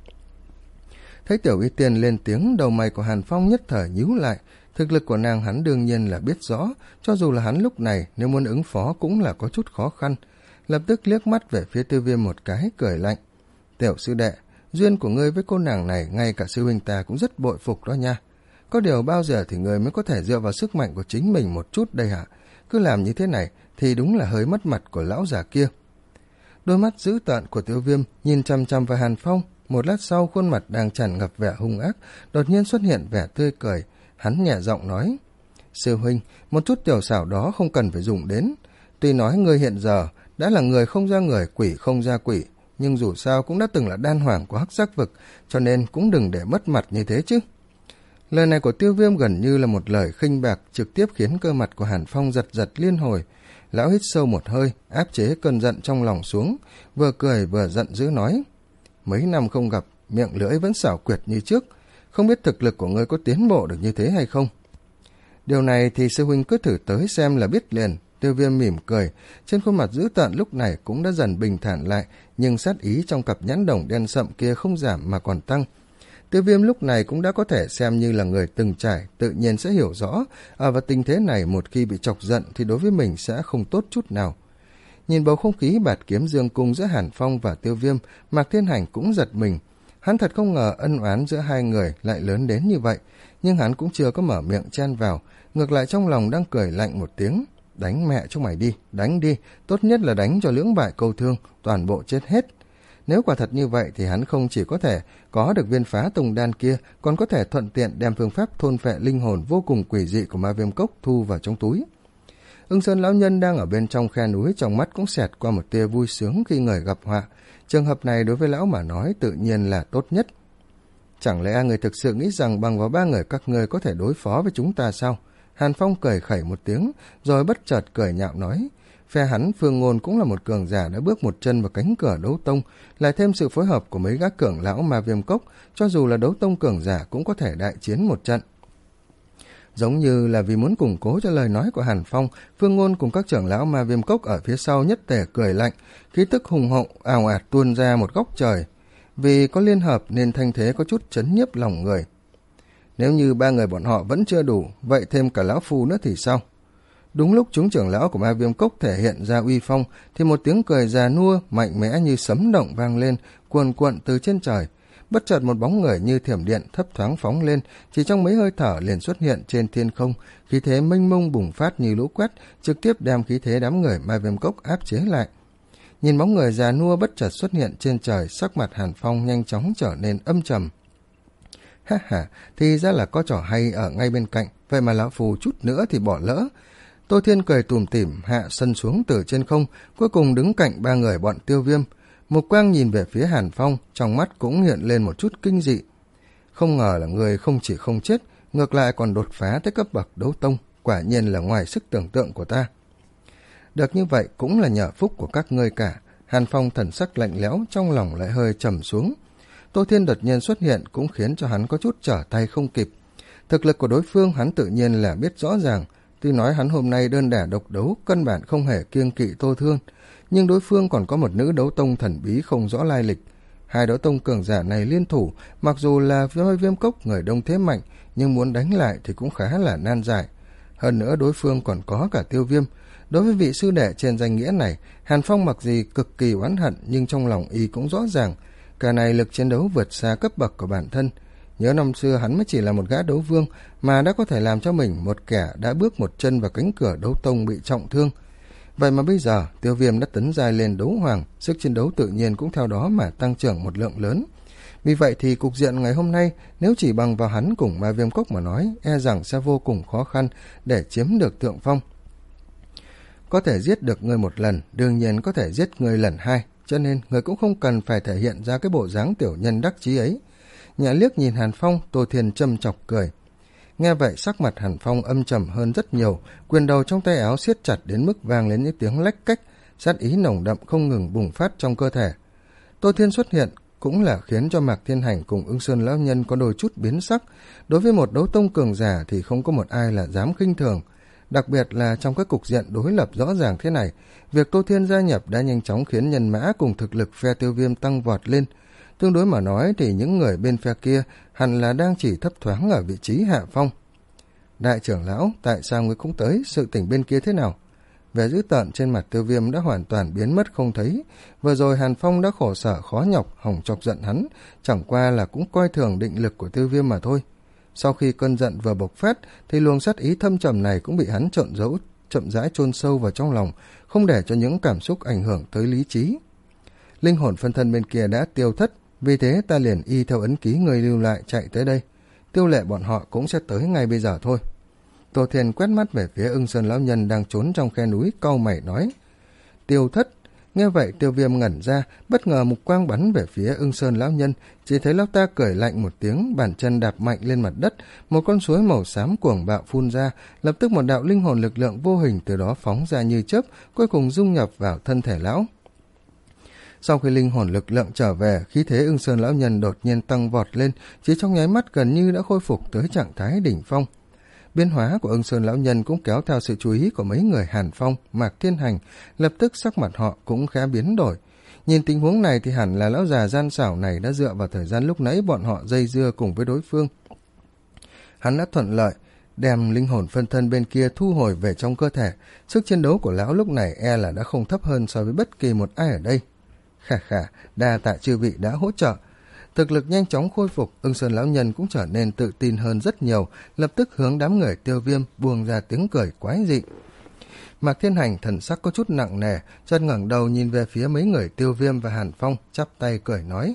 Thấy Tiểu Y Tiên lên tiếng, đầu mày của Hàn Phong nhất thời nhíu lại. Thực lực của nàng hắn đương nhiên là biết rõ, cho dù là hắn lúc này nếu muốn ứng phó cũng là có chút khó khăn. Lập tức liếc mắt về phía Tiêu Viêm một cái, cười lạnh. Tiểu sư đệ, duyên của ngươi với cô nàng này ngay cả sư huynh ta cũng rất bội phục đó nha. Có điều bao giờ thì ngươi mới có thể dựa vào sức mạnh của chính mình một chút đây hả? Cứ làm như thế này thì đúng là hơi mất mặt của lão già kia. Đôi mắt dữ tợn của Tiêu Viêm nhìn chăm chăm vào Hàn Phong. Một lát sau, khuôn mặt đang tràn ngập vẻ hung ác đột nhiên xuất hiện vẻ tươi cười. Hắn nhẹ giọng nói, sư huynh, một chút tiểu xảo đó không cần phải dùng đến. Tuy nói ngươi hiện giờ đã là người không ra người, quỷ không ra quỷ, nhưng dù sao cũng đã từng là đan hoàng của Hắc Giác Vực, cho nên cũng đừng để mất mặt như thế chứ. Lời này của Tiêu Viêm gần như là một lời khinh bạc, trực tiếp khiến cơ mặt của Hàn Phong giật giật liên hồi. Lão hít sâu một hơi, áp chế cơn giận trong lòng xuống, vừa cười vừa giận dữ nói, mấy năm không gặp, miệng lưỡi vẫn xảo quyệt như trước, không biết thực lực của ngươi có tiến bộ được như thế hay không? Điều này thì sư huynh cứ thử tới xem là biết liền. Tiêu Viêm mỉm cười, trên khuôn mặt dữ tợn lúc này cũng đã dần bình thản lại, nhưng sát ý trong cặp nhãn đồng đen sậm kia không giảm mà còn tăng. Tiêu Viêm lúc này cũng đã có thể xem như là người từng trải, tự nhiên sẽ hiểu rõ, ở vào tình thế này một khi bị chọc giận thì đối với mình sẽ không tốt chút nào. Nhìn bầu không khí bạt kiếm dương cung giữa Hàn Phong và Tiêu Viêm, Mạc Thiên Hành cũng giật mình. Hắn thật không ngờ ân oán giữa hai người lại lớn đến như vậy, nhưng hắn cũng chưa có mở miệng chen vào, ngược lại trong lòng đang cười lạnh một tiếng. Đánh mẹ cho mày đi, đánh đi, tốt nhất là đánh cho lưỡng bại câu thương, toàn bộ chết hết. Nếu quả thật như vậy thì hắn không chỉ có thể có được viên phá tùng đan kia, còn có thể thuận tiện đem phương pháp thôn phệ linh hồn vô cùng quỷ dị của Ma Viêm Cốc thu vào trong túi. Ưng Sơn lão nhân đang ở bên trong khe núi, trong mắt cũng xẹt qua một tia vui sướng khi người gặp họa. Trường hợp này đối với lão mà nói tự nhiên là tốt nhất. Chẳng lẽ người thực sự nghĩ rằng bằng vào ba người các ngươi có thể đối phó với chúng ta sao? Hàn Phong cười khẩy một tiếng, rồi bất chợt cười nhạo nói, phe hắn Phương Ngôn cũng là một cường giả đã bước một chân vào cánh cửa đấu tông, lại thêm sự phối hợp của mấy gã trưởng lão Ma Viêm Cốc, cho dù là đấu tông cường giả cũng có thể đại chiến một trận. Giống như là vì muốn củng cố cho lời nói của Hàn Phong, Phương Ngôn cùng các trưởng lão Ma Viêm Cốc ở phía sau nhất tề cười lạnh, khí tức hùng hậu ào ạt tuôn ra một góc trời. Vì có liên hợp nên thanh thế có chút chấn nhiếp lòng người. Nếu như ba người bọn họ vẫn chưa đủ, vậy thêm cả lão phu nữa thì sao? Đúng lúc chúng trưởng lão của Ma Viêm Cốc thể hiện ra uy phong, thì một tiếng cười già nua mạnh mẽ như sấm động vang lên, cuồn cuộn từ trên trời. Bất chợt một bóng người như thiểm điện thấp thoáng phóng lên, chỉ trong mấy hơi thở liền xuất hiện trên thiên không, khí thế mênh mông bùng phát như lũ quét, trực tiếp đem khí thế đám người Ma Viêm Cốc áp chế lại. Nhìn bóng người già nua bất chợt xuất hiện trên trời, sắc mặt Hàn Phong nhanh chóng trở nên âm trầm. Ha ha, thì ra là có trò hay ở ngay bên cạnh, vậy mà lão phù chút nữa thì bỏ lỡ. Tô Thiên cười tủm tỉm hạ sân xuống từ trên không, cuối cùng đứng cạnh ba người bọn Tiêu Viêm. Mục quang nhìn về phía Hàn Phong, trong mắt cũng hiện lên một chút kinh dị. Không ngờ là người không chỉ không chết, ngược lại còn đột phá tới cấp bậc đấu tông, quả nhiên là ngoài sức tưởng tượng của ta. Được như vậy cũng là nhờ phúc của các ngươi cả. Hàn Phong thần sắc lạnh lẽo, trong lòng lại hơi trầm xuống. Tô Thiên đột nhiên xuất hiện cũng khiến cho hắn có chút trở tay không kịp. Thực lực của đối phương hắn tự nhiên là biết rõ ràng. Tuy nói hắn hôm nay đơn đả độc đấu, căn bản không hề kiêng kỵ Tô Thương, nhưng đối phương còn có một nữ đấu tông thần bí không rõ lai lịch. Hai đấu tông cường giả này liên thủ, mặc dù là với Viêm Cốc người đông thế mạnh, nhưng muốn đánh lại thì cũng khá là nan giải. Hơn nữa đối phương còn có cả Tiêu Viêm. Đối với vị sư đệ trên danh nghĩa này, Hàn Phong mặc gì cực kỳ oán hận, nhưng trong lòng y cũng rõ ràng, cả này lực chiến đấu vượt xa cấp bậc của bản thân. Nhớ năm xưa hắn mới chỉ là một gã đấu vương mà đã có thể làm cho mình một kẻ đã bước một chân vào cánh cửa đấu tông bị trọng thương. Vậy mà bây giờ Tiêu Viêm đã tấn giai lên đấu hoàng, sức chiến đấu tự nhiên cũng theo đó mà tăng trưởng một lượng lớn. Vì vậy thì cục diện ngày hôm nay nếu chỉ bằng vào hắn cùng Ma Viêm Cốc mà nói, e rằng sẽ vô cùng khó khăn để chiếm được thượng phong. Có thể giết được người một lần, đương nhiên có thể giết người lần hai, cho nên người cũng không cần phải thể hiện ra cái bộ dáng tiểu nhân đắc chí ấy. Nhã liếc nhìn Hàn Phong, Tô Thiên châm chọc cười. Nghe vậy sắc mặt Hàn Phong âm trầm hơn rất nhiều, quyền đầu trong tay áo siết chặt đến mức vang lên những tiếng lách cách, sát ý nồng đậm không ngừng bùng phát trong cơ thể. Tô Thiên xuất hiện cũng là khiến cho Mạc Thiên Hành cùng Ưng Sơn lão nhân có đôi chút biến sắc. Đối với một đấu tông cường giả thì không có một ai là dám khinh thường, đặc biệt là trong các cục diện đối lập rõ ràng thế này. Việc Tô Thiên gia nhập đã nhanh chóng khiến nhân mã cùng thực lực phe Tiêu Viêm tăng vọt lên. Tương đối mà nói thì những người bên phe kia hẳn là đang chỉ thấp thoáng ở vị trí hạ phong. Đại trưởng lão, tại sao ngươi cũng tới, sự tình bên kia thế nào? Vẻ dữ tợn trên mặt Tiêu Viêm đã hoàn toàn biến mất không thấy. Vừa rồi Hàn Phong đã khổ sở khó nhọc hòng chọc giận hắn, chẳng qua là cũng coi thường định lực của Tiêu Viêm mà thôi. Sau khi cơn giận vừa bộc phát thì luồng sát ý thâm trầm này cũng bị hắn trộn giấu chậm rãi chôn sâu vào trong lòng, không để cho những cảm xúc ảnh hưởng tới lý trí. Linh hồn phân thân bên kia đã tiêu thất, vì thế ta liền y theo ấn ký người lưu lại chạy tới đây. Tiêu Lệ bọn họ cũng sẽ tới ngay bây giờ thôi. Tô Thiên quét mắt về phía Ưng Sơn lão nhân đang trốn trong khe núi, cau mày nói. Tiêu thất. Nghe vậy Tiêu Viêm ngẩn ra, bất ngờ mục quang bắn về phía Ưng Sơn lão nhân, chỉ thấy lão ta cười lạnh một tiếng, bàn chân đạp mạnh lên mặt đất, một con suối màu xám cuồng bạo phun ra, lập tức một đạo linh hồn lực lượng vô hình từ đó phóng ra như chớp, cuối cùng dung nhập vào thân thể lão. Sau khi linh hồn lực lượng trở về, khí thế Ưng Sơn lão nhân đột nhiên tăng vọt lên, chỉ trong nháy mắt gần như đã khôi phục tới trạng thái đỉnh phong. Biến hóa của Ưng Sơn lão nhân cũng kéo theo sự chú ý của mấy người Hàn Phong, Mạc Thiên Hành, lập tức sắc mặt họ cũng khá biến đổi. Nhìn tình huống này thì hẳn là lão già gian xảo này đã dựa vào thời gian lúc nãy bọn họ dây dưa cùng với đối phương. Hắn đã thuận lợi đem linh hồn phân thân bên kia thu hồi về trong cơ thể, sức chiến đấu của lão lúc này e là đã không thấp hơn so với bất kỳ một ai ở đây. Khả khả, đa tạ chư vị đã hỗ trợ. Thực lực nhanh chóng khôi phục, Ưng Sơn lão nhân cũng trở nên tự tin hơn rất nhiều, lập tức hướng đám người Tiêu Viêm buông ra tiếng cười quái dị. Mạc Thiên Hành thần sắc có chút nặng nề, chợt ngẩng đầu nhìn về phía mấy người Tiêu Viêm và Hàn Phong, chắp tay cười nói.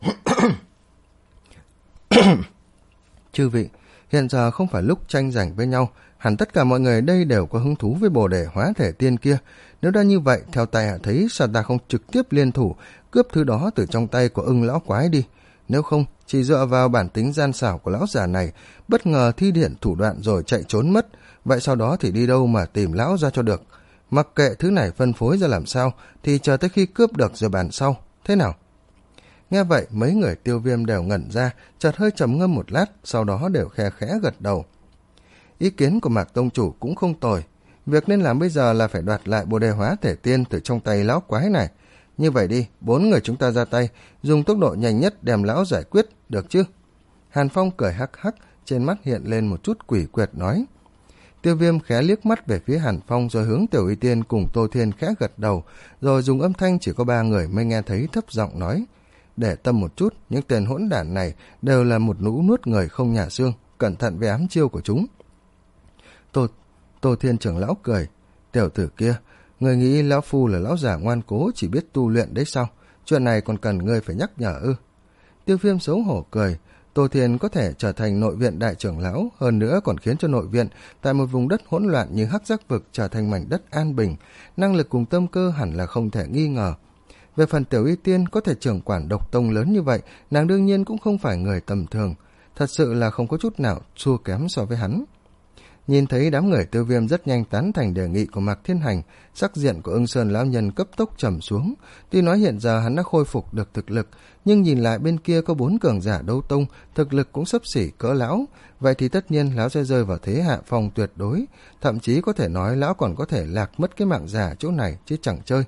Chư vị, hiện giờ không phải lúc tranh giành với nhau, hẳn tất cả mọi người đây đều có hứng thú với bồ đề hóa thể tiên kia. Nếu đã như vậy, theo tay hạ thấy sao ta không trực tiếp liên thủ, cướp thứ đó từ trong tay của Ưng lão quái đi. Nếu không, chỉ dựa vào bản tính gian xảo của lão già này, bất ngờ thi triển thủ đoạn rồi chạy trốn mất, vậy sau đó thì đi đâu mà tìm lão ra cho được. Mặc kệ thứ này phân phối ra làm sao, thì chờ tới khi cướp được rồi bàn sau, thế nào? Nghe vậy, mấy người Tiêu Viêm đều ngẩn ra, chợt hơi trầm ngâm một lát, sau đó đều khe khẽ gật đầu. Ý kiến của Mạc Tông Chủ cũng không tồi. Việc nên làm bây giờ là phải đoạt lại bồ đề hóa thể tiên từ trong tay lão quái này. Như vậy đi, bốn người chúng ta ra tay, dùng tốc độ nhanh nhất đem lão giải quyết, được chứ? Hàn Phong cười hắc hắc, trên mắt hiện lên một chút quỷ quyệt nói. Tiêu Viêm khẽ liếc mắt về phía Hàn Phong rồi hướng Tiểu Y Tiên cùng Tô Thiên khẽ gật đầu, rồi dùng âm thanh chỉ có ba người mới nghe thấy thấp giọng nói. Để tâm một chút, những tên hỗn đản này đều là một lũ nuốt người không nhả xương, cẩn thận với ám chiêu của chúng. Tô, Tô Thiên trưởng lão cười. Tiểu tử kia, Người nghĩ lão phu là lão già ngoan cố chỉ biết tu luyện đấy sao? Chuyện này còn cần ngươi phải nhắc nhở ư? Tiêu Viêm xấu hổ cười. Tô Thiên có thể trở thành nội viện đại trưởng lão, hơn nữa còn khiến cho nội viện tại một vùng đất hỗn loạn như Hắc Giác vực trở thành mảnh đất an bình, năng lực cùng tâm cơ hẳn là không thể nghi ngờ. Về phần Tiểu Y Tiên có thể trưởng quản độc tông lớn như vậy, nàng đương nhiên cũng không phải người tầm thường, thật sự là không có chút nào thua kém so với hắn. Nhìn thấy đám người Tiêu Viêm rất nhanh tán thành đề nghị của Mạc Thiên Hành, sắc diện của Ưng Sơn lão nhân cấp tốc trầm xuống. Tuy nói hiện giờ hắn đã khôi phục được thực lực, nhưng nhìn lại bên kia có bốn cường giả đấu tông, thực lực cũng xấp xỉ cỡ lão, vậy thì tất nhiên lão sẽ rơi vào thế hạ phong tuyệt đối, thậm chí có thể nói lão còn có thể lạc mất cái mạng giả chỗ này chứ chẳng chơi.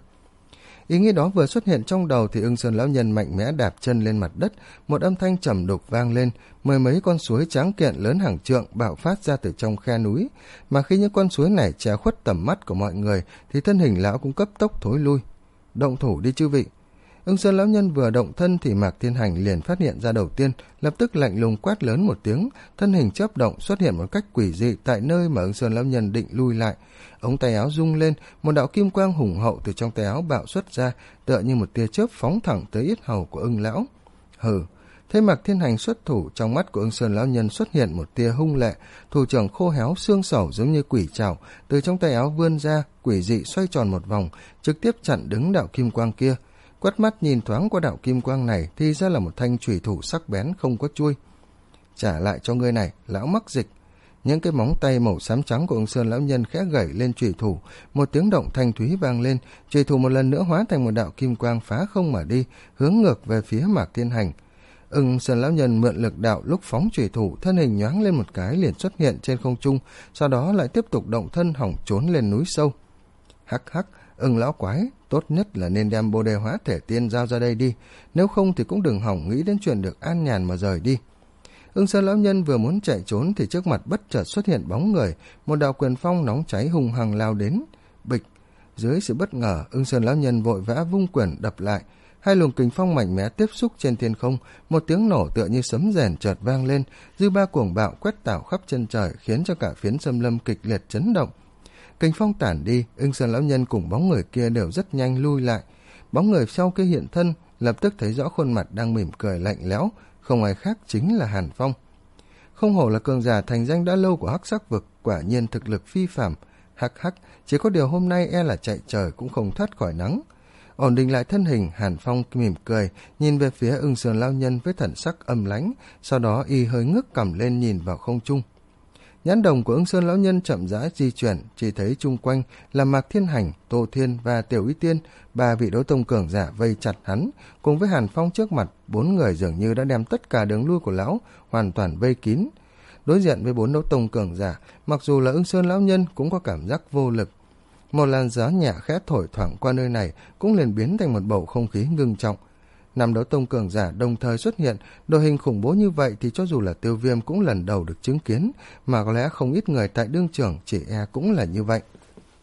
Ý nghĩ đó vừa xuất hiện trong đầu thì Ưng Sơn lão nhân mạnh mẽ đạp chân lên mặt đất, một âm thanh trầm đục vang lên, mười mấy con suối tráng kiện lớn hàng trượng bạo phát ra từ trong khe núi, mà khi những con suối này che khuất tầm mắt của mọi người thì thân hình lão cũng cấp tốc thối lui. Động thủ đi chư vị. Ưng Sơn lão nhân vừa động thân thì Mạc Thiên Hành liền phát hiện ra đầu tiên, lập tức lạnh lùng quát lớn một tiếng, thân hình chớp động xuất hiện một cách quỷ dị tại nơi mà Ưng Sơn lão nhân định lui lại. Ống tay áo rung lên, một đạo kim quang hùng hậu từ trong tay áo bạo xuất ra, tựa như một tia chớp phóng thẳng tới yết hầu của Ưng lão. Hừ. Thấy Mạc Thiên Hành xuất thủ, trong mắt của Ưng Sơn lão nhân xuất hiện một tia hung lệ, thủ trưởng khô héo xương sẩu giống như quỷ trảo từ trong tay áo vươn ra, quỷ dị xoay tròn một vòng, trực tiếp chặn đứng đạo kim quang kia. Quét mắt nhìn thoáng qua đạo kim quang này thì ra là một thanh chủy thủ sắc bén không có chuôi. Trả lại cho ngươi này, lão mắc dịch. Những cái móng tay màu xám trắng của Ưng Sơn lão nhân khẽ gẩy lên chủy thủ, một tiếng động thanh thúy vang lên, chủy thủ một lần nữa hóa thành một đạo kim quang phá không mà đi, hướng ngược về phía Mạc Thiên Hành. Ưng Sơn lão nhân mượn lực đạo lúc phóng chủy thủ, thân hình nhoáng lên một cái liền xuất hiện trên không trung, sau đó lại tiếp tục động thân hỏng trốn lên núi sâu. Hắc hắc, Ưng lão quái, tốt nhất là nên đem Bồ Đề Hóa Thể Tiên giao ra đây đi, nếu không thì cũng đừng hỏng nghĩ đến chuyện được an nhàn mà rời đi. Ưng Sơn lão nhân vừa muốn chạy trốn thì trước mặt bất chợt xuất hiện bóng người, một đạo quyền phong nóng cháy hùng hằng lao đến. Bịch! Dưới sự bất ngờ, Ưng Sơn lão nhân vội vã vung quyền đập lại. Hai luồng kình phong mạnh mẽ tiếp xúc trên thiên không, một tiếng nổ tựa như sấm rền chợt vang lên, dư ba cuồng bạo quét tảo khắp chân trời, khiến cho cả phiến xâm lâm kịch liệt chấn động. Kình phong tản đi, Ưng Sơn lão nhân cùng bóng người kia đều rất nhanh lui lại. Bóng người sau kia hiện thân, lập tức thấy rõ khuôn mặt đang mỉm cười lạnh lẽo, không ai khác chính là Hàn Phong. Không hổ là cường giả thành danh đã lâu của Hắc Sắc vực, quả nhiên thực lực phi phàm. Hắc hắc, chỉ có điều hôm nay e là chạy trời cũng không thoát khỏi nắng. Ổn định lại thân hình, Hàn Phong mỉm cười, nhìn về phía Ưng Sơn lão nhân với thần sắc âm lãnh, sau đó y hơi ngước cằm lên nhìn vào không trung. Nhãn đồng của Ưng Sơn lão nhân chậm rãi di chuyển, chỉ thấy chung quanh là Mạc Thiên Hành, Tô Thiên và Tiểu Y Tiên, ba vị đấu tông cường giả vây chặt hắn, cùng với Hàn Phong trước mặt, bốn người dường như đã đem tất cả đường lui của lão hoàn toàn vây kín. Đối diện với bốn đấu tông cường giả, mặc dù là Ưng Sơn lão nhân cũng có cảm giác vô lực. Một làn gió nhẹ khẽ thổi thoảng qua nơi này cũng liền biến thành một bầu không khí ngưng trọng. Năm đấu tông cường giả đồng thời xuất hiện, đội hình khủng bố như vậy thì cho dù là Tiêu Viêm cũng lần đầu được chứng kiến, mà có lẽ không ít người tại đương trường chỉ e cũng là như vậy.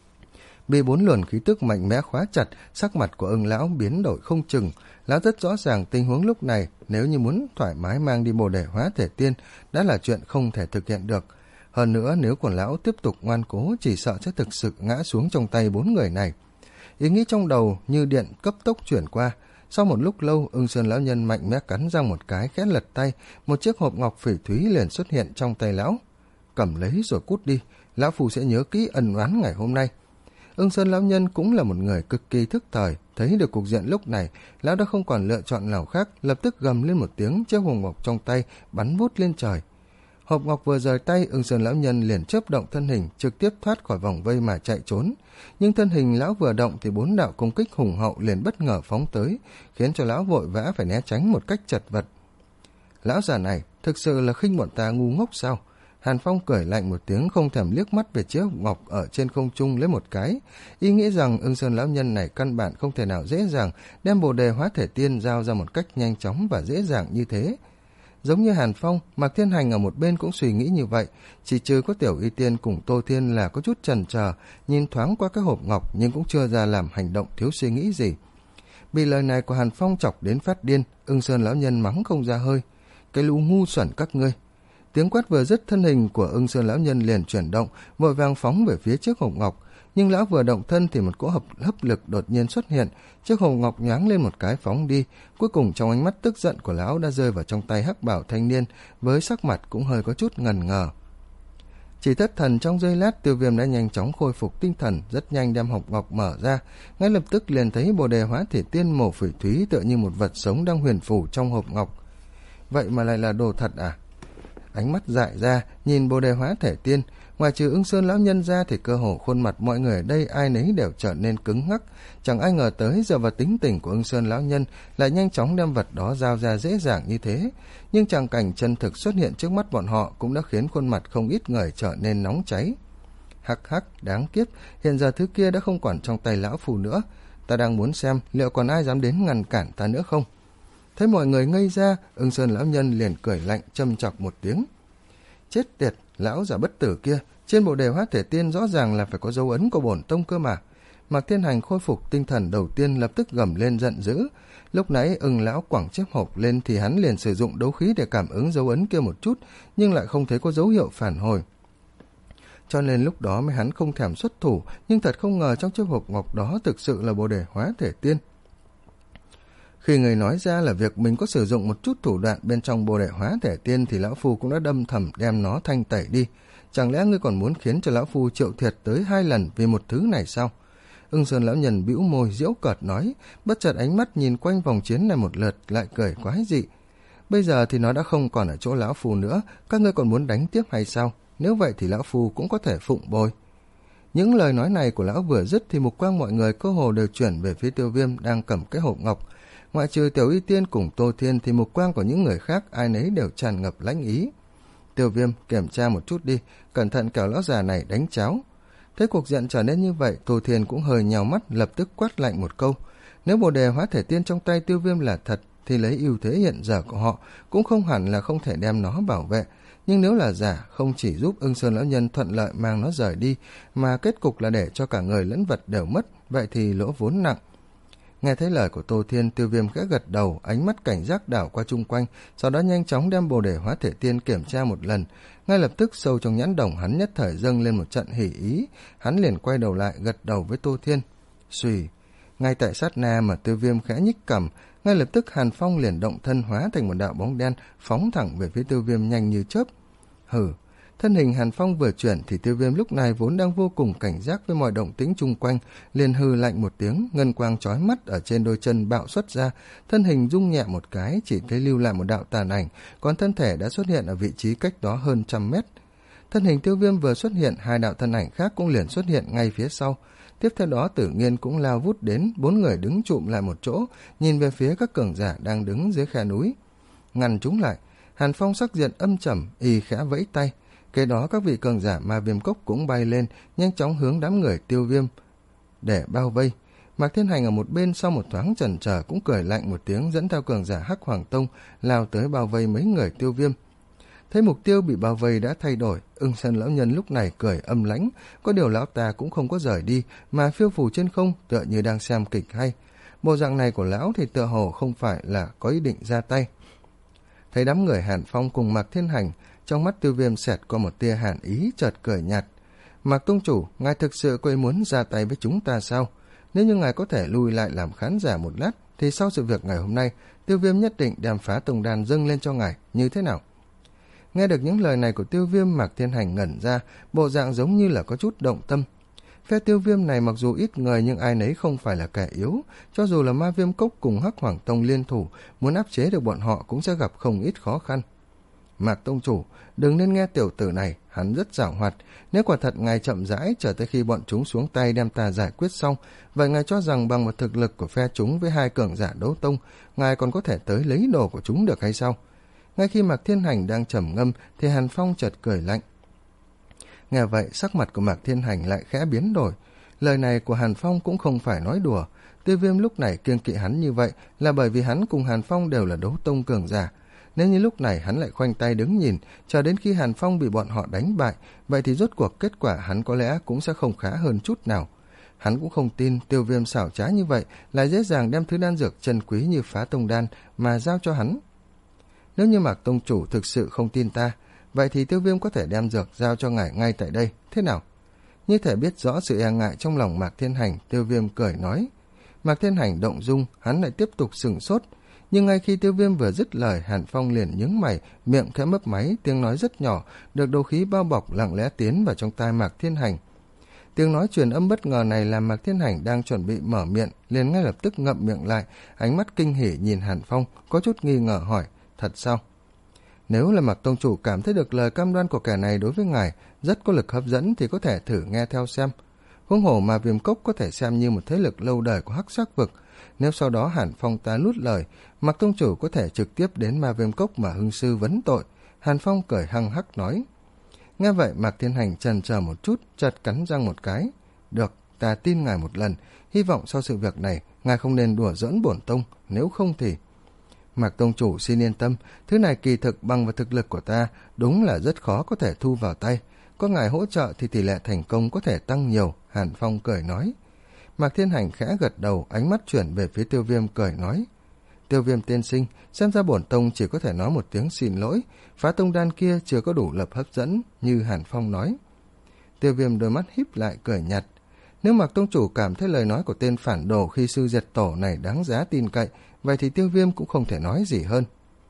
Bị bốn luồng khí tức mạnh mẽ khóa chặt, sắc mặt của Ưng lão biến đổi không chừng. Lão rất rõ ràng tình huống lúc này, nếu như muốn thoải mái mang đi Bồ Đề Hóa Thể Tiên đã là chuyện không thể thực hiện được. Hơn nữa nếu còn lão tiếp tục ngoan cố chỉ sợ sẽ thực sự ngã xuống trong tay bốn người này. Ý nghĩ trong đầu như điện cấp tốc chuyển qua. Sau một lúc lâu, Ưng Sơn lão nhân mạnh mẽ cắn răng một cái, khẽ lật tay, một chiếc hộp ngọc phỉ thúy liền xuất hiện trong tay lão. Cầm lấy rồi cút đi, lão phù sẽ nhớ kỹ ân oán ngày hôm nay. Ưng Sơn lão nhân cũng là một người cực kỳ thức thời, thấy được cục diện lúc này, lão đã không còn lựa chọn nào khác, lập tức gầm lên một tiếng, chiếc hộp ngọc trong tay bắn vút lên trời. Hộp ngọc vừa rời tay, Ưng Sơn lão nhân liền chớp động thân hình, trực tiếp thoát khỏi vòng vây mà chạy trốn. Nhưng thân hình lão vừa động thì bốn đạo công kích hùng hậu liền bất ngờ phóng tới, khiến cho lão vội vã phải né tránh một cách chật vật. Lão già này thực sự là khinh bọn ta ngu ngốc sao? Hàn Phong cười lạnh một tiếng, không thèm liếc mắt về chiếc hộp ngọc ở trên không trung lấy một cái, ý nghĩ rằng Ưng Sơn lão nhân này căn bản không thể nào dễ dàng đem Bồ Đề Hóa Thể Tiên giao ra một cách nhanh chóng và dễ dàng như thế. Giống như Hàn Phong, Mạc Thiên Hành ở một bên cũng suy nghĩ như vậy, chỉ trừ có Tiểu Y Tiên cùng Tô Thiên là có chút chần chờ, nhìn thoáng qua cái hộp ngọc nhưng cũng chưa ra làm hành động thiếu suy nghĩ gì. Bị lời này của Hàn Phong chọc đến phát điên, Ưng Sơn lão nhân mắng không ra hơi. Cái lũ ngu xuẩn các ngươi! Tiếng quát vừa dứt, thân hình của Ưng Sơn lão nhân liền chuyển động, vội vàng phóng về phía trước hộp ngọc, nhưng lão vừa động thân thì một cỗ hấp, hấp lực đột nhiên xuất hiện, chiếc hộp ngọc nhoáng lên một cái phóng đi, cuối cùng trong ánh mắt tức giận của lão đã rơi vào trong tay hắc bảo thanh niên, với sắc mặt cũng hơi có chút ngần ngờ. Chỉ thất thần trong giây lát, Tiêu Viêm đã nhanh chóng khôi phục tinh thần, rất nhanh đem hộp ngọc mở ra, ngay lập tức liền thấy bồ đề hóa thể tiên màu phỉ thúy tựa như một vật sống đang huyền phù trong hộp ngọc. Vậy mà lại là đồ thật à? Ánh mắt dại ra nhìn bồ đề hóa thể tiên, ngoài trừ Ưng Sơn lão nhân ra thì cơ hồ khuôn mặt mọi người ở đây ai nấy đều trở nên cứng ngắc. Chẳng ai ngờ tới dựa vào tính tình của Ưng Sơn lão nhân lại nhanh chóng đem vật đó giao ra dễ dàng như thế. Nhưng tràng cảnh chân thực xuất hiện trước mắt bọn họ cũng đã khiến khuôn mặt không ít người trở nên nóng cháy. Hắc hắc, đáng kiếp, hiện giờ thứ kia đã không còn trong tay lão phù nữa. Ta đang muốn xem liệu còn ai dám đến ngăn cản ta nữa không. Thấy mọi người ngây ra, Ưng Sơn lão nhân liền cười lạnh châm chọc một tiếng. Chết tiệt, lão già bất tử kia, trên bộ đề hóa thể tiên rõ ràng là phải có dấu ấn của bổn tông cơ mà. Mạc Thiên Hành khôi phục tinh thần đầu tiên lập tức gầm lên giận dữ. Lúc nãy Ưng lão quẳng chiếc hộp lên thì hắn liền sử dụng đấu khí để cảm ứng dấu ấn kia một chút, nhưng lại không thấy có dấu hiệu phản hồi. Cho nên lúc đó mới hắn không thèm xuất thủ, nhưng thật không ngờ trong chiếc hộp ngọc đó thực sự là bồ đề hóa thể tiên. Khi người nói ra là việc mình có sử dụng một chút thủ đoạn bên trong bồ đề hóa thể tiên thì lão phu cũng đã đâm thầm đem nó thanh tẩy đi. Chẳng lẽ ngươi còn muốn khiến cho lão phu chịu thiệt tới hai lần vì một thứ này sao? Ưng Sơn lão nhân bĩu môi giễu cợt nói, bất chợt ánh mắt nhìn quanh vòng chiến này một lượt lại cười quái dị. Bây giờ thì nó đã không còn ở chỗ lão phu nữa, các ngươi còn muốn đánh tiếp hay sao? Nếu vậy thì lão phu cũng có thể phụng bồi. Những lời nói này của lão vừa dứt thì mục quang mọi người cơ hồ đều chuyển về phía Tiêu Viêm đang cầm cái hộp ngọc. Ngoại trừ Tiểu Y Tiên cùng Tô Thiên thì mục quang của những người khác ai nấy đều tràn ngập lãnh ý. Tiêu Viêm, kiểm tra một chút đi, cẩn thận kẻo lão già này đánh cháo. Thấy cuộc diện trở nên như vậy, Tô Thiên cũng hơi nhào mắt, lập tức quát lạnh một câu. Nếu bồ đề hóa thể tiên trong tay Tiêu Viêm là thật thì lấy ưu thế hiện giờ của họ cũng không hẳn là không thể đem nó bảo vệ, nhưng nếu là giả, không chỉ giúp Ưng Sơn lão nhân thuận lợi mang nó rời đi, mà kết cục là để cho cả người lẫn vật đều mất, vậy thì lỗ vốn nặng. Nghe thấy lời của Tô Thiên, Tiêu Viêm khẽ gật đầu, ánh mắt cảnh giác đảo qua chung quanh, sau đó nhanh chóng đem bồ đề hóa thể tiên kiểm tra một lần. Ngay lập tức sâu trong nhãn đồng hắn nhất thời dâng lên một trận hỉ ý, hắn liền quay đầu lại gật đầu với Tô Thiên. Xùy, ngay tại sát na mà Tiêu Viêm khẽ nhích cằm, ngay lập tức Hàn Phong liền động thân hóa thành một đạo bóng đen phóng thẳng về phía Tiêu Viêm nhanh như chớp. Hừ, thân hình Hàn Phong vừa chuyển thì Tiêu Viêm lúc này vốn đang vô cùng cảnh giác với mọi động tĩnh chung quanh, liền hừ lạnh một tiếng, ngân quang chói mắt ở trên đôi chân bạo xuất ra, thân hình rung nhẹ một cái, chỉ thấy lưu lại một đạo tàn ảnh, còn thân thể đã xuất hiện ở vị trí cách đó hơn trăm mét. Thân hình Tiêu Viêm vừa xuất hiện, hai đạo thân ảnh khác cũng liền xuất hiện ngay phía sau. Tiếp theo đó Tử Nghiên cũng lao vút đến, bốn người đứng chụm lại một chỗ, nhìn về phía các cường giả đang đứng dưới khe núi. Ngăn chúng lại, Hàn Phong sắc diện âm trầm, y khẽ vẫy tay. Kế đó các vị cường giả Ma Viêm Cốc cũng bay lên, nhanh chóng hướng đám người Tiêu Viêm để bao vây. Mạc Thiên Hành ở một bên sau một thoáng chần chờ cũng cười lạnh một tiếng, dẫn theo cường giả Hắc Hoàng Tông lao tới bao vây mấy người Tiêu Viêm. Thấy mục tiêu bị bao vây đã thay đổi, Ưng Sơn lão nhân lúc này cười âm lãnh, có điều lão ta cũng không có rời đi mà phiêu phù trên không tựa như đang xem kịch hay. Bộ dạng này của lão thì tựa hồ không phải là có ý định ra tay. Thấy đám người Hàn Phong cùng Mạc Thiên Hành, trong mắt Tiêu Viêm xẹt qua một tia hàn ý, chợt cười nhạt. Mạc Tông Chủ, ngài thực sự có ý muốn ra tay với chúng ta sao? Nếu như ngài có thể lui lại làm khán giả một lát, thì sau sự việc ngày hôm nay, Tiêu Viêm nhất định đem phá tông đan dâng lên cho ngài, như thế nào? Nghe được những lời này của Tiêu Viêm, Mạc Thiên Hành ngẩn ra, bộ dạng giống như là có chút động tâm. Phe Tiêu Viêm này mặc dù ít người nhưng ai nấy không phải là kẻ yếu, cho dù là Ma Viêm Cốc cùng Hắc Hoàng Tông liên thủ, muốn áp chế được bọn họ cũng sẽ gặp không ít khó khăn. Mạc Tông Chủ, đừng nên nghe tiểu tử này, hắn rất giảo hoạt. Nếu quả thật ngài chậm rãi chờ tới khi bọn chúng xuống tay đem ta giải quyết xong, vậy ngài cho rằng bằng một thực lực của phe chúng với hai cường giả đấu tông, ngài còn có thể tới lấy đồ của chúng được hay sao? Ngay khi Mạc Thiên Hành đang trầm ngâm thì Hàn Phong chợt cười lạnh. Nghe vậy sắc mặt của Mạc Thiên Hành lại khẽ biến đổi. Lời này của Hàn Phong cũng không phải nói đùa. Tiêu Viêm lúc này kiêng kỵ hắn như vậy là bởi vì hắn cùng Hàn Phong đều là đấu tông cường giả. Nếu như lúc này hắn lại khoanh tay đứng nhìn, chờ đến khi Hàn Phong bị bọn họ đánh bại, vậy thì rốt cuộc kết quả hắn có lẽ cũng sẽ không khá hơn chút nào. Hắn cũng không tin Tiêu Viêm xảo trá như vậy lại dễ dàng đem thứ đan dược chân quý như phá tông đan mà giao cho hắn. Nếu như Mạc Tông Chủ thực sự không tin ta, vậy thì Tiêu Viêm có thể đem dược giao cho ngài ngay tại đây, thế nào? Như thể biết rõ sự e ngại trong lòng Mạc Thiên Hành, Tiêu Viêm cười nói. Mạc Thiên Hành động dung, hắn lại tiếp tục sửng sốt. Nhưng ngay khi Tiêu Viêm vừa dứt lời, Hàn Phong liền nhướng mày, miệng khẽ mấp máy, tiếng nói rất nhỏ, được đấu khí bao bọc lặng lẽ tiến vào trong tai Mạc Thiên Hành. Tiếng nói truyền âm bất ngờ này làm Mạc Thiên Hành đang chuẩn bị mở miệng, liền ngay lập tức ngậm miệng lại, ánh mắt kinh hỉ nhìn Hàn Phong, có chút nghi ngờ hỏi, thật sao? Nếu là Mạc tông chủ cảm thấy được lời cam đoan của kẻ này đối với ngài rất có lực hấp dẫn thì có thể thử nghe theo xem. Huống hồ mà Viêm Cốc có thể xem như một thế lực lâu đời của Hắc Sắc vực. Nếu sau đó Hàn Phong ta nuốt lời, Mạc tông chủ có thể trực tiếp đến Ma Viêm Cốc mà hưng sư vấn tội. Hàn Phong cười hăng hắc nói. Nghe vậy Mạc Thiên Hành chần chờ một chút, chợt cắn răng một cái. Được, ta tin ngài một lần, hy vọng sau sự việc này ngài không nên đùa giỡn bổn tông, nếu không thì... Mạc tông chủ xin yên tâm, thứ này kỳ thực bằng vào thực lực của ta đúng là rất khó có thể thu vào tay. Có ngài hỗ trợ thì tỷ lệ thành công có thể tăng nhiều, Hàn Phong cười nói. Mạc Thiên Hành khẽ gật đầu, ánh mắt chuyển về phía Tiêu Viêm cười nói. Tiêu Viêm tiên sinh, xem ra bổn tông chỉ có thể nói một tiếng xin lỗi, phá tông đan kia chưa có đủ lập hấp dẫn, như Hàn Phong nói. Tiêu Viêm đôi mắt híp lại cười nhạt. Nếu Mạc tông chủ cảm thấy lời nói của tên phản đồ khi sư diệt tổ này đáng giá tin cậy, vậy thì Tiêu Viêm cũng không thể nói gì hơn.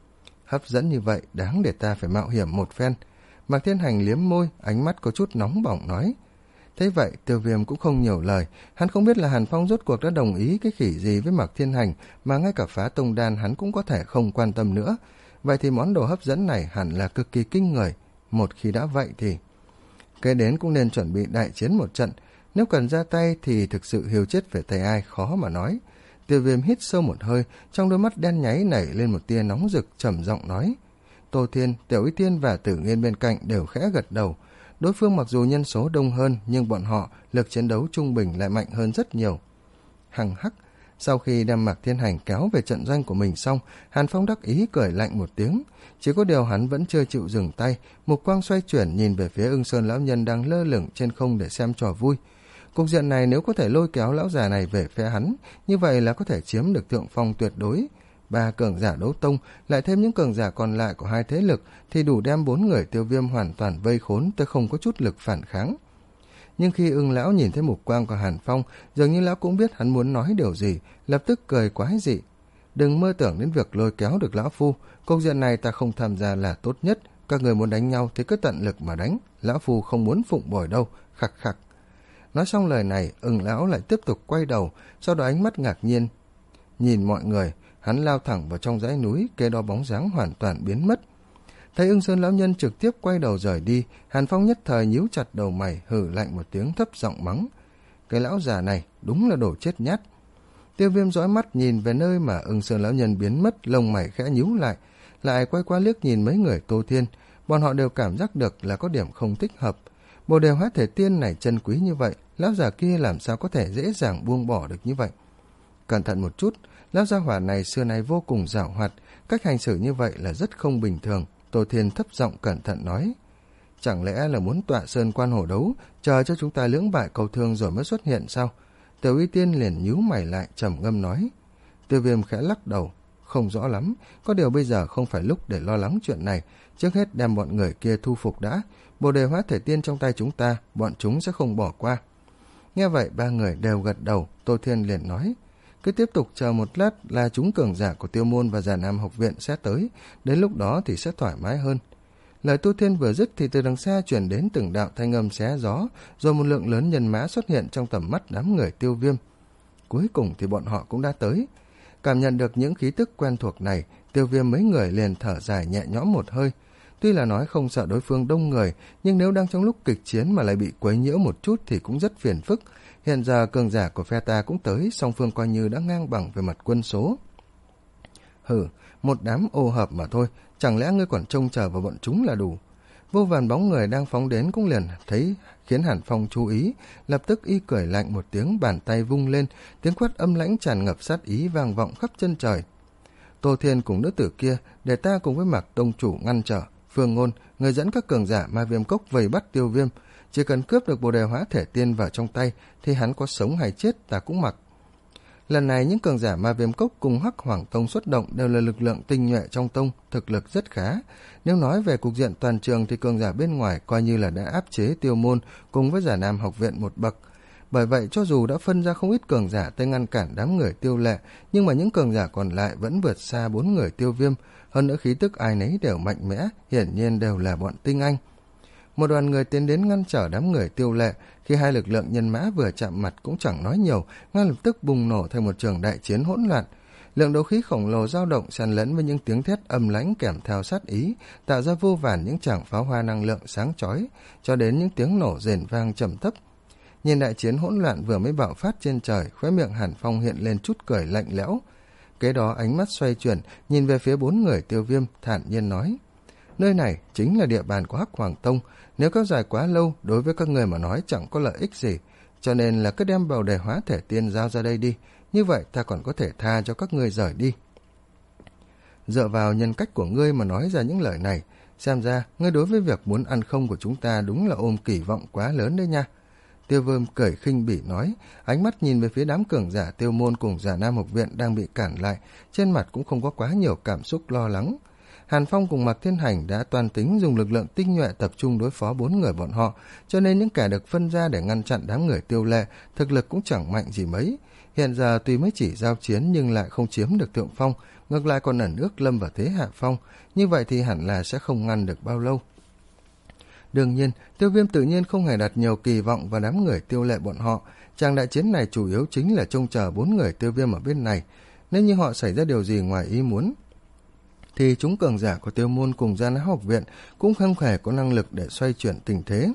Hấp dẫn như vậy, đáng để ta phải mạo hiểm một phen. Mạc Thiên Hành liếm môi, ánh mắt có chút nóng bỏng nói. Thế vậy, Tiêu Viêm cũng không nhiều lời, hắn không biết là Hàn Phong rốt cuộc đã đồng ý cái khỉ gì với Mạc Thiên Hành, mà ngay cả phá tông đan hắn cũng có thể không quan tâm nữa. Vậy thì món đồ hấp dẫn này hẳn là cực kỳ kinh người. Một khi đã vậy thì... Kế đến cũng nên chuẩn bị đại chiến một trận, nếu cần ra tay thì thực sự hiếu chết về tay ai khó mà nói. Tiêu Viêm hít sâu một hơi, trong đôi mắt đen nháy nảy lên một tia nóng rực, trầm giọng nói. Tô Thiên, Tiểu Y Tiên và Tử Nghiên bên cạnh đều khẽ gật đầu. Đối phương mặc dù nhân số đông hơn, nhưng bọn họ lực chiến đấu trung bình lại mạnh hơn rất nhiều. Hằng hắc, sau khi đem Mạc Thiên Hành kéo về trận doanh của mình xong, Hàn Phong đắc ý cười lạnh một tiếng. Chỉ có điều hắn vẫn chưa chịu dừng tay, mục quang xoay chuyển nhìn về phía Ưng Sơn lão nhân đang lơ lửng trên không để xem trò vui. Cục diện này nếu có thể lôi kéo lão già này về phe hắn, như vậy là có thể chiếm được thượng phong tuyệt đối. Ba cường giả đấu tông, lại thêm những cường giả còn lại của hai thế lực, thì đủ đem bốn người Tiêu Viêm hoàn toàn vây khốn tới không có chút lực phản kháng. Nhưng khi Ưng lão nhìn thấy mục quang của Hàn Phong, dường như lão cũng biết hắn muốn nói điều gì, lập tức cười quái dị. Đừng mơ tưởng đến việc lôi kéo được lão phu, cục diện này ta không tham gia là tốt nhất, các người muốn đánh nhau thì cứ tận lực mà đánh, lão phu không muốn phụng bồi đâu, khặc khặc. Nói xong lời này, Ưng lão lại tiếp tục quay đầu, sau đó ánh mắt ngạc nhiên nhìn mọi người, hắn lao thẳng vào trong dãy núi, kế đó bóng dáng hoàn toàn biến mất. Thấy Ưng Sơn lão nhân trực tiếp quay đầu rời đi, Hàn Phong nhất thời nhíu chặt đầu mày, hừ lạnh một tiếng thấp giọng mắng. Cái lão già này đúng là đồ chết nhát. Tiêu Viêm dõi mắt nhìn về nơi mà Ưng Sơn lão nhân biến mất, lông mày khẽ nhíu lại, lại quay qua liếc nhìn mấy người Tô Thiên, bọn họ đều cảm giác được là có điểm không thích hợp. Bồ đề hóa thể tiên này chân quý như vậy, lão già kia làm sao có thể dễ dàng buông bỏ được như vậy. Cẩn thận một chút, lão gia hỏa này xưa nay vô cùng giảo hoạt, cách hành xử như vậy là rất không bình thường. Tô Thiên thấp giọng cẩn thận nói. Chẳng lẽ là muốn tọa sơn quan hổ đấu, chờ cho chúng ta lưỡng bại cầu thương rồi mới xuất hiện sao? Tiểu Y Tiên liền nhíu mày lại, trầm ngâm nói. Tiêu Viêm khẽ lắc đầu. Không rõ lắm, có điều bây giờ không phải lúc để lo lắng chuyện này, trước hết đem bọn người kia thu phục đã. Bồ đề hóa thể tiên trong tay chúng ta, bọn chúng sẽ không bỏ qua. Nghe vậy ba người đều gật đầu. Tô Thiên liền nói. Cứ tiếp tục chờ một lát là chúng cường giả của Tiêu Môn và Già Nam học viện sẽ tới, đến lúc đó thì sẽ thoải mái hơn. Lời Tô Thiên vừa dứt thì từ đằng xa chuyển đến từng đạo thanh âm xé gió, rồi một lượng lớn nhân mã xuất hiện trong tầm mắt đám người Tiêu Viêm. Cuối cùng thì bọn họ cũng đã tới. Cảm nhận được những khí tức quen thuộc này, Tiêu Viêm mấy người liền thở dài nhẹ nhõm một hơi. Tuy là nói không sợ đối phương đông người, nhưng nếu đang trong lúc kịch chiến mà lại bị quấy nhiễu một chút thì cũng rất phiền phức. Hiện giờ cường giả của phe ta cũng tới, song phương coi như đã ngang bằng về mặt quân số. Hừ, một đám ô hợp mà thôi, chẳng lẽ ngươi còn trông chờ vào bọn chúng là đủ. Vô vàn bóng người đang phóng đến cũng liền thấy khiến Hàn Phong chú ý, lập tức y cười lạnh một tiếng, bàn tay vung lên, tiếng quát âm lãnh tràn ngập sát ý vang vọng khắp chân trời. Tô Thiên cùng nữ tử kia, để ta cùng với Mạc tông chủ ngăn trở. Phương Ngôn, người dẫn các cường giả Ma Viêm Cốc vây bắt Tiêu Viêm, chỉ cần cướp được bồ đề hóa thể tiên vào trong tay thì hắn có sống hay chết ta cũng mặc. Lần này những cường giả Ma Viêm Cốc cùng Hắc Hoàng Tông xuất động đều là lực lượng tinh nhuệ trong tông, thực lực rất khá. Nếu nói về cục diện toàn trường thì cường giả bên ngoài coi như là đã áp chế Tiêu Môn cùng với Giả Nam học viện một bậc. Bởi vậy cho dù đã phân ra không ít cường giả tới ngăn cản đám người Tiêu Lệ, nhưng mà những cường giả còn lại vẫn vượt xa bốn người Tiêu Viêm, hơn nữa khí tức ai nấy đều mạnh mẽ, hiển nhiên đều là bọn tinh anh. Một đoàn người tiến đến ngăn trở đám người Tiêu Lệ, khi hai lực lượng nhân mã vừa chạm mặt cũng chẳng nói nhiều, ngay lập tức bùng nổ thành một trường đại chiến hỗn loạn. Lượng đấu khí khổng lồ dao động xen lẫn với những tiếng thét âm lãnh kèm theo sát ý, tạo ra vô vàn những tràng pháo hoa năng lượng sáng chói, cho đến những tiếng nổ rền vang trầm thấp. Nhìn đại chiến hỗn loạn vừa mới bạo phát trên trời, khóe miệng Hàn Phong hiện lên chút cười lạnh lẽo. Kế đó ánh mắt xoay chuyển, nhìn về phía bốn người Tiêu Viêm, thản nhiên nói: nơi này chính là địa bàn của Hắc Hoàng Tông, nếu kéo dài quá lâu đối với các người mà nói chẳng có lợi ích gì, cho nên là cứ đem bầu đề hóa thể tiên giao ra đây đi, như vậy ta còn có thể tha cho các ngươi rời đi. Dựa vào nhân cách của ngươi mà nói ra những lời này, xem ra ngươi đối với việc muốn ăn không của chúng ta đúng là ôm kỳ vọng quá lớn đấy nha. Tiêu Viêm cười khinh bỉ nói, ánh mắt nhìn về phía đám cường giả Tiêu Môn cùng Giả Nam học viện đang bị cản lại, trên mặt cũng không có quá nhiều cảm xúc lo lắng. Hàn Phong cùng Mạc Thiên Hành đã toàn tính dùng lực lượng tinh nhuệ tập trung đối phó bốn người bọn họ, cho nên những kẻ được phân ra để ngăn chặn đám người Tiêu Lệ, thực lực cũng chẳng mạnh gì mấy. Hiện giờ tuy mới chỉ giao chiến nhưng lại không chiếm được thượng phong, ngược lại còn ẩn ước lâm vào thế hạ phong, như vậy thì hẳn là sẽ không ngăn được bao lâu. Đương nhiên, Tiêu Viêm tự nhiên không hề đặt nhiều kỳ vọng vào đám người Tiêu Lệ bọn họ, tràng đại chiến này chủ yếu chính là trông chờ bốn người Tiêu Viêm ở bên này, nếu như họ xảy ra điều gì ngoài ý muốn thì chúng cường giả của Tiêu Môn cùng Gia Nã học viện cũng không hề có năng lực để xoay chuyển tình thế.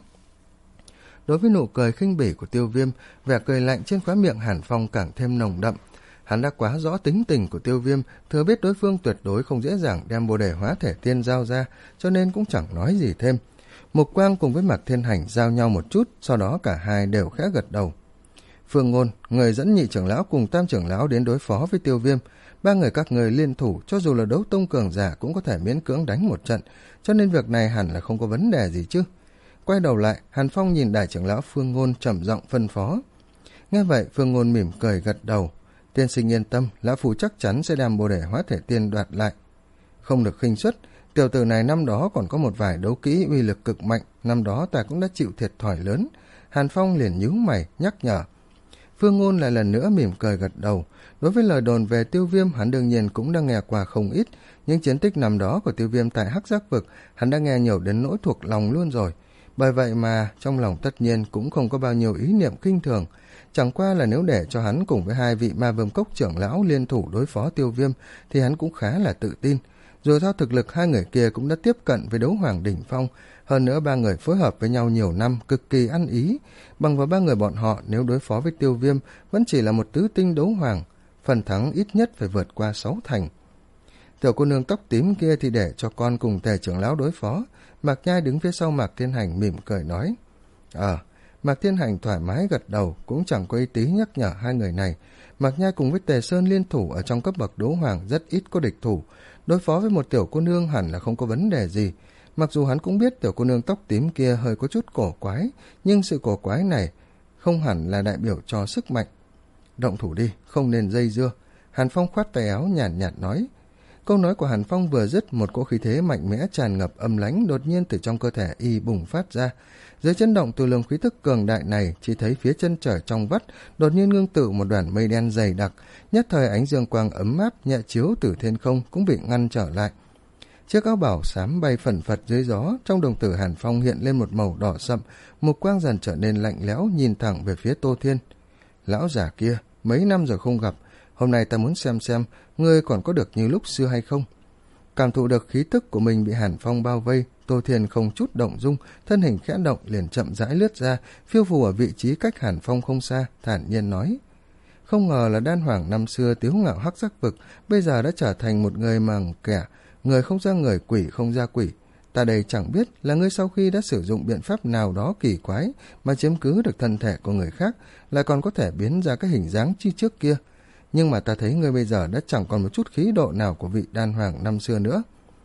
Đối với nụ cười khinh bỉ của Tiêu Viêm, vẻ cười lạnh trên khóe miệng Hàn Phong càng thêm nồng đậm. Hắn đã quá rõ tính tình của Tiêu Viêm, thừa biết đối phương tuyệt đối không dễ dàng đem bồ đề hóa thể tiên giao ra, cho nên cũng chẳng nói gì thêm. Mục Quang cùng với Mạc Thiên Hành giao nhau một chút, sau đó cả hai đều khẽ gật đầu. Phương Ngôn, người dẫn nhị trưởng lão cùng tam trưởng lão đến đối phó với Tiêu Viêm. Ba người các người liên thủ, cho dù là đấu tông cường giả cũng có thể miễn cưỡng đánh một trận, cho nên việc này hẳn là không có vấn đề gì chứ. Quay đầu lại, Hàn Phong nhìn đại trưởng lão Phương Ngôn trầm giọng phân phó. Nghe vậy, Phương Ngôn mỉm cười gật đầu. Tiên sinh yên tâm, lão phu chắc chắn sẽ đem bồ đề hóa thể tiên đoạt lại. Không được khinh suất, tiểu tử này năm đó còn có một vài đấu kỹ uy lực cực mạnh, năm đó ta cũng đã chịu thiệt thòi lớn. Hàn Phong liền nhíu mày, nhắc nhở. Phương Ngôn lại lần nữa mỉm cười gật đầu. Đối với lời đồn về Tiêu Viêm, hắn đương nhiên cũng đã nghe qua không ít, nhưng chiến tích năm đó của Tiêu Viêm tại Hắc Giác Vực, hắn đã nghe nhiều đến nỗi thuộc lòng luôn rồi. Bởi vậy mà trong lòng tất nhiên cũng không có bao nhiêu ý niệm khinh thường. Chẳng qua là nếu để cho hắn cùng với hai vị Ma Vương Cốc trưởng lão liên thủ đối phó Tiêu Viêm thì hắn cũng khá là tự tin. Dù sao thực lực hai người kia cũng đã tiếp cận với đấu hoàng đỉnh phong, hơn nữa ba người phối hợp với nhau nhiều năm, cực kỳ ăn ý. Bằng vào ba người bọn họ, nếu đối phó với Tiêu Viêm vẫn chỉ là một tứ tinh đấu hoàng, phần thắng ít nhất phải vượt qua sáu thành. Tiểu cô nương tóc tím kia thì để cho con cùng Tề trưởng lão đối phó. Mạc Nhai đứng phía sau Mạc Thiên Hành mỉm cười nói. Ờ, Mạc Thiên Hành thoải mái gật đầu, cũng chẳng có ý tí nhắc nhở hai người này. Mạc Nhai cùng với Tề Sơn liên thủ ở trong cấp bậc đấu hoàng rất ít có địch thủ, đối phó với một tiểu cô nương hẳn là không có vấn đề gì. Mặc dù hắn cũng biết tiểu cô nương tóc tím kia hơi có chút cổ quái, nhưng sự cổ quái này không hẳn là đại biểu cho sức mạnh. Động thủ đi, không nên dây dưa. Hàn Phong khoát tay áo nhàn nhạt, nhạt nói. Câu nói của Hàn Phong vừa dứt, một cỗ khí thế mạnh mẽ tràn ngập âm lãnh đột nhiên từ trong cơ thể y bùng phát ra. Dưới chấn động từ luồng khí tức cường đại này, chỉ thấy phía chân trời trong vắt đột nhiên ngưng tụ một đoàn mây đen dày đặc, nhất thời ánh dương quang ấm áp nhẹ chiếu từ thiên không cũng bị ngăn trở lại. Chiếc áo bảo xám bay phẩn phật dưới gió, trong đồng tử Hàn Phong hiện lên một màu đỏ sậm, mục quang dần trở nên lạnh lẽo, nhìn thẳng về phía Tô Thiên. Lão già kia, mấy năm rồi không gặp, hôm nay ta muốn xem xem ngươi còn có được như lúc xưa hay không. Cảm thụ được khí tức của mình bị Hàn Phong bao vây, Tô Thiên không chút động dung, thân hình khẽ động liền chậm rãi lướt ra, phiêu phù ở vị trí cách Hàn Phong không xa, thản nhiên nói. Không ngờ là đan hoàng năm xưa tiếu ngạo Hắc Giác Vực, bây giờ đã trở thành một người màng kẻ, người không ra người, quỷ không ra quỷ. Ta đây chẳng biết là ngươi sau khi đã sử dụng biện pháp nào đó kỳ quái mà chiếm cứ được thân thể của người khác, lại còn có thể biến ra cái hình dáng chi trước kia. Nhưng mà ta thấy ngươi bây giờ đã chẳng còn một chút khí độ nào của vị đan hoàng năm xưa nữa.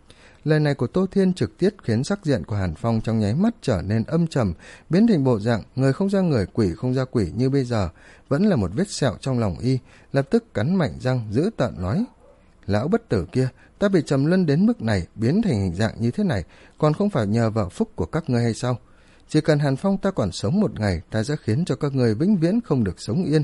Lời này của Tô Thiên trực tiếp khiến sắc diện của Hàn Phong trong nháy mắt trở nên âm trầm, biến thành bộ dạng người không ra người, quỷ không ra quỷ như bây giờ, vẫn là một vết sẹo trong lòng y, lập tức cắn mạnh răng dữ tợn nói: lão bất tử kia, ta bị trầm luân đến mức này, biến thành hình dạng như thế này, còn không phải nhờ vào phúc của các ngươi hay sao? Chỉ cần Hàn Phong ta còn sống một ngày, ta sẽ khiến cho các ngươi vĩnh viễn không được sống yên.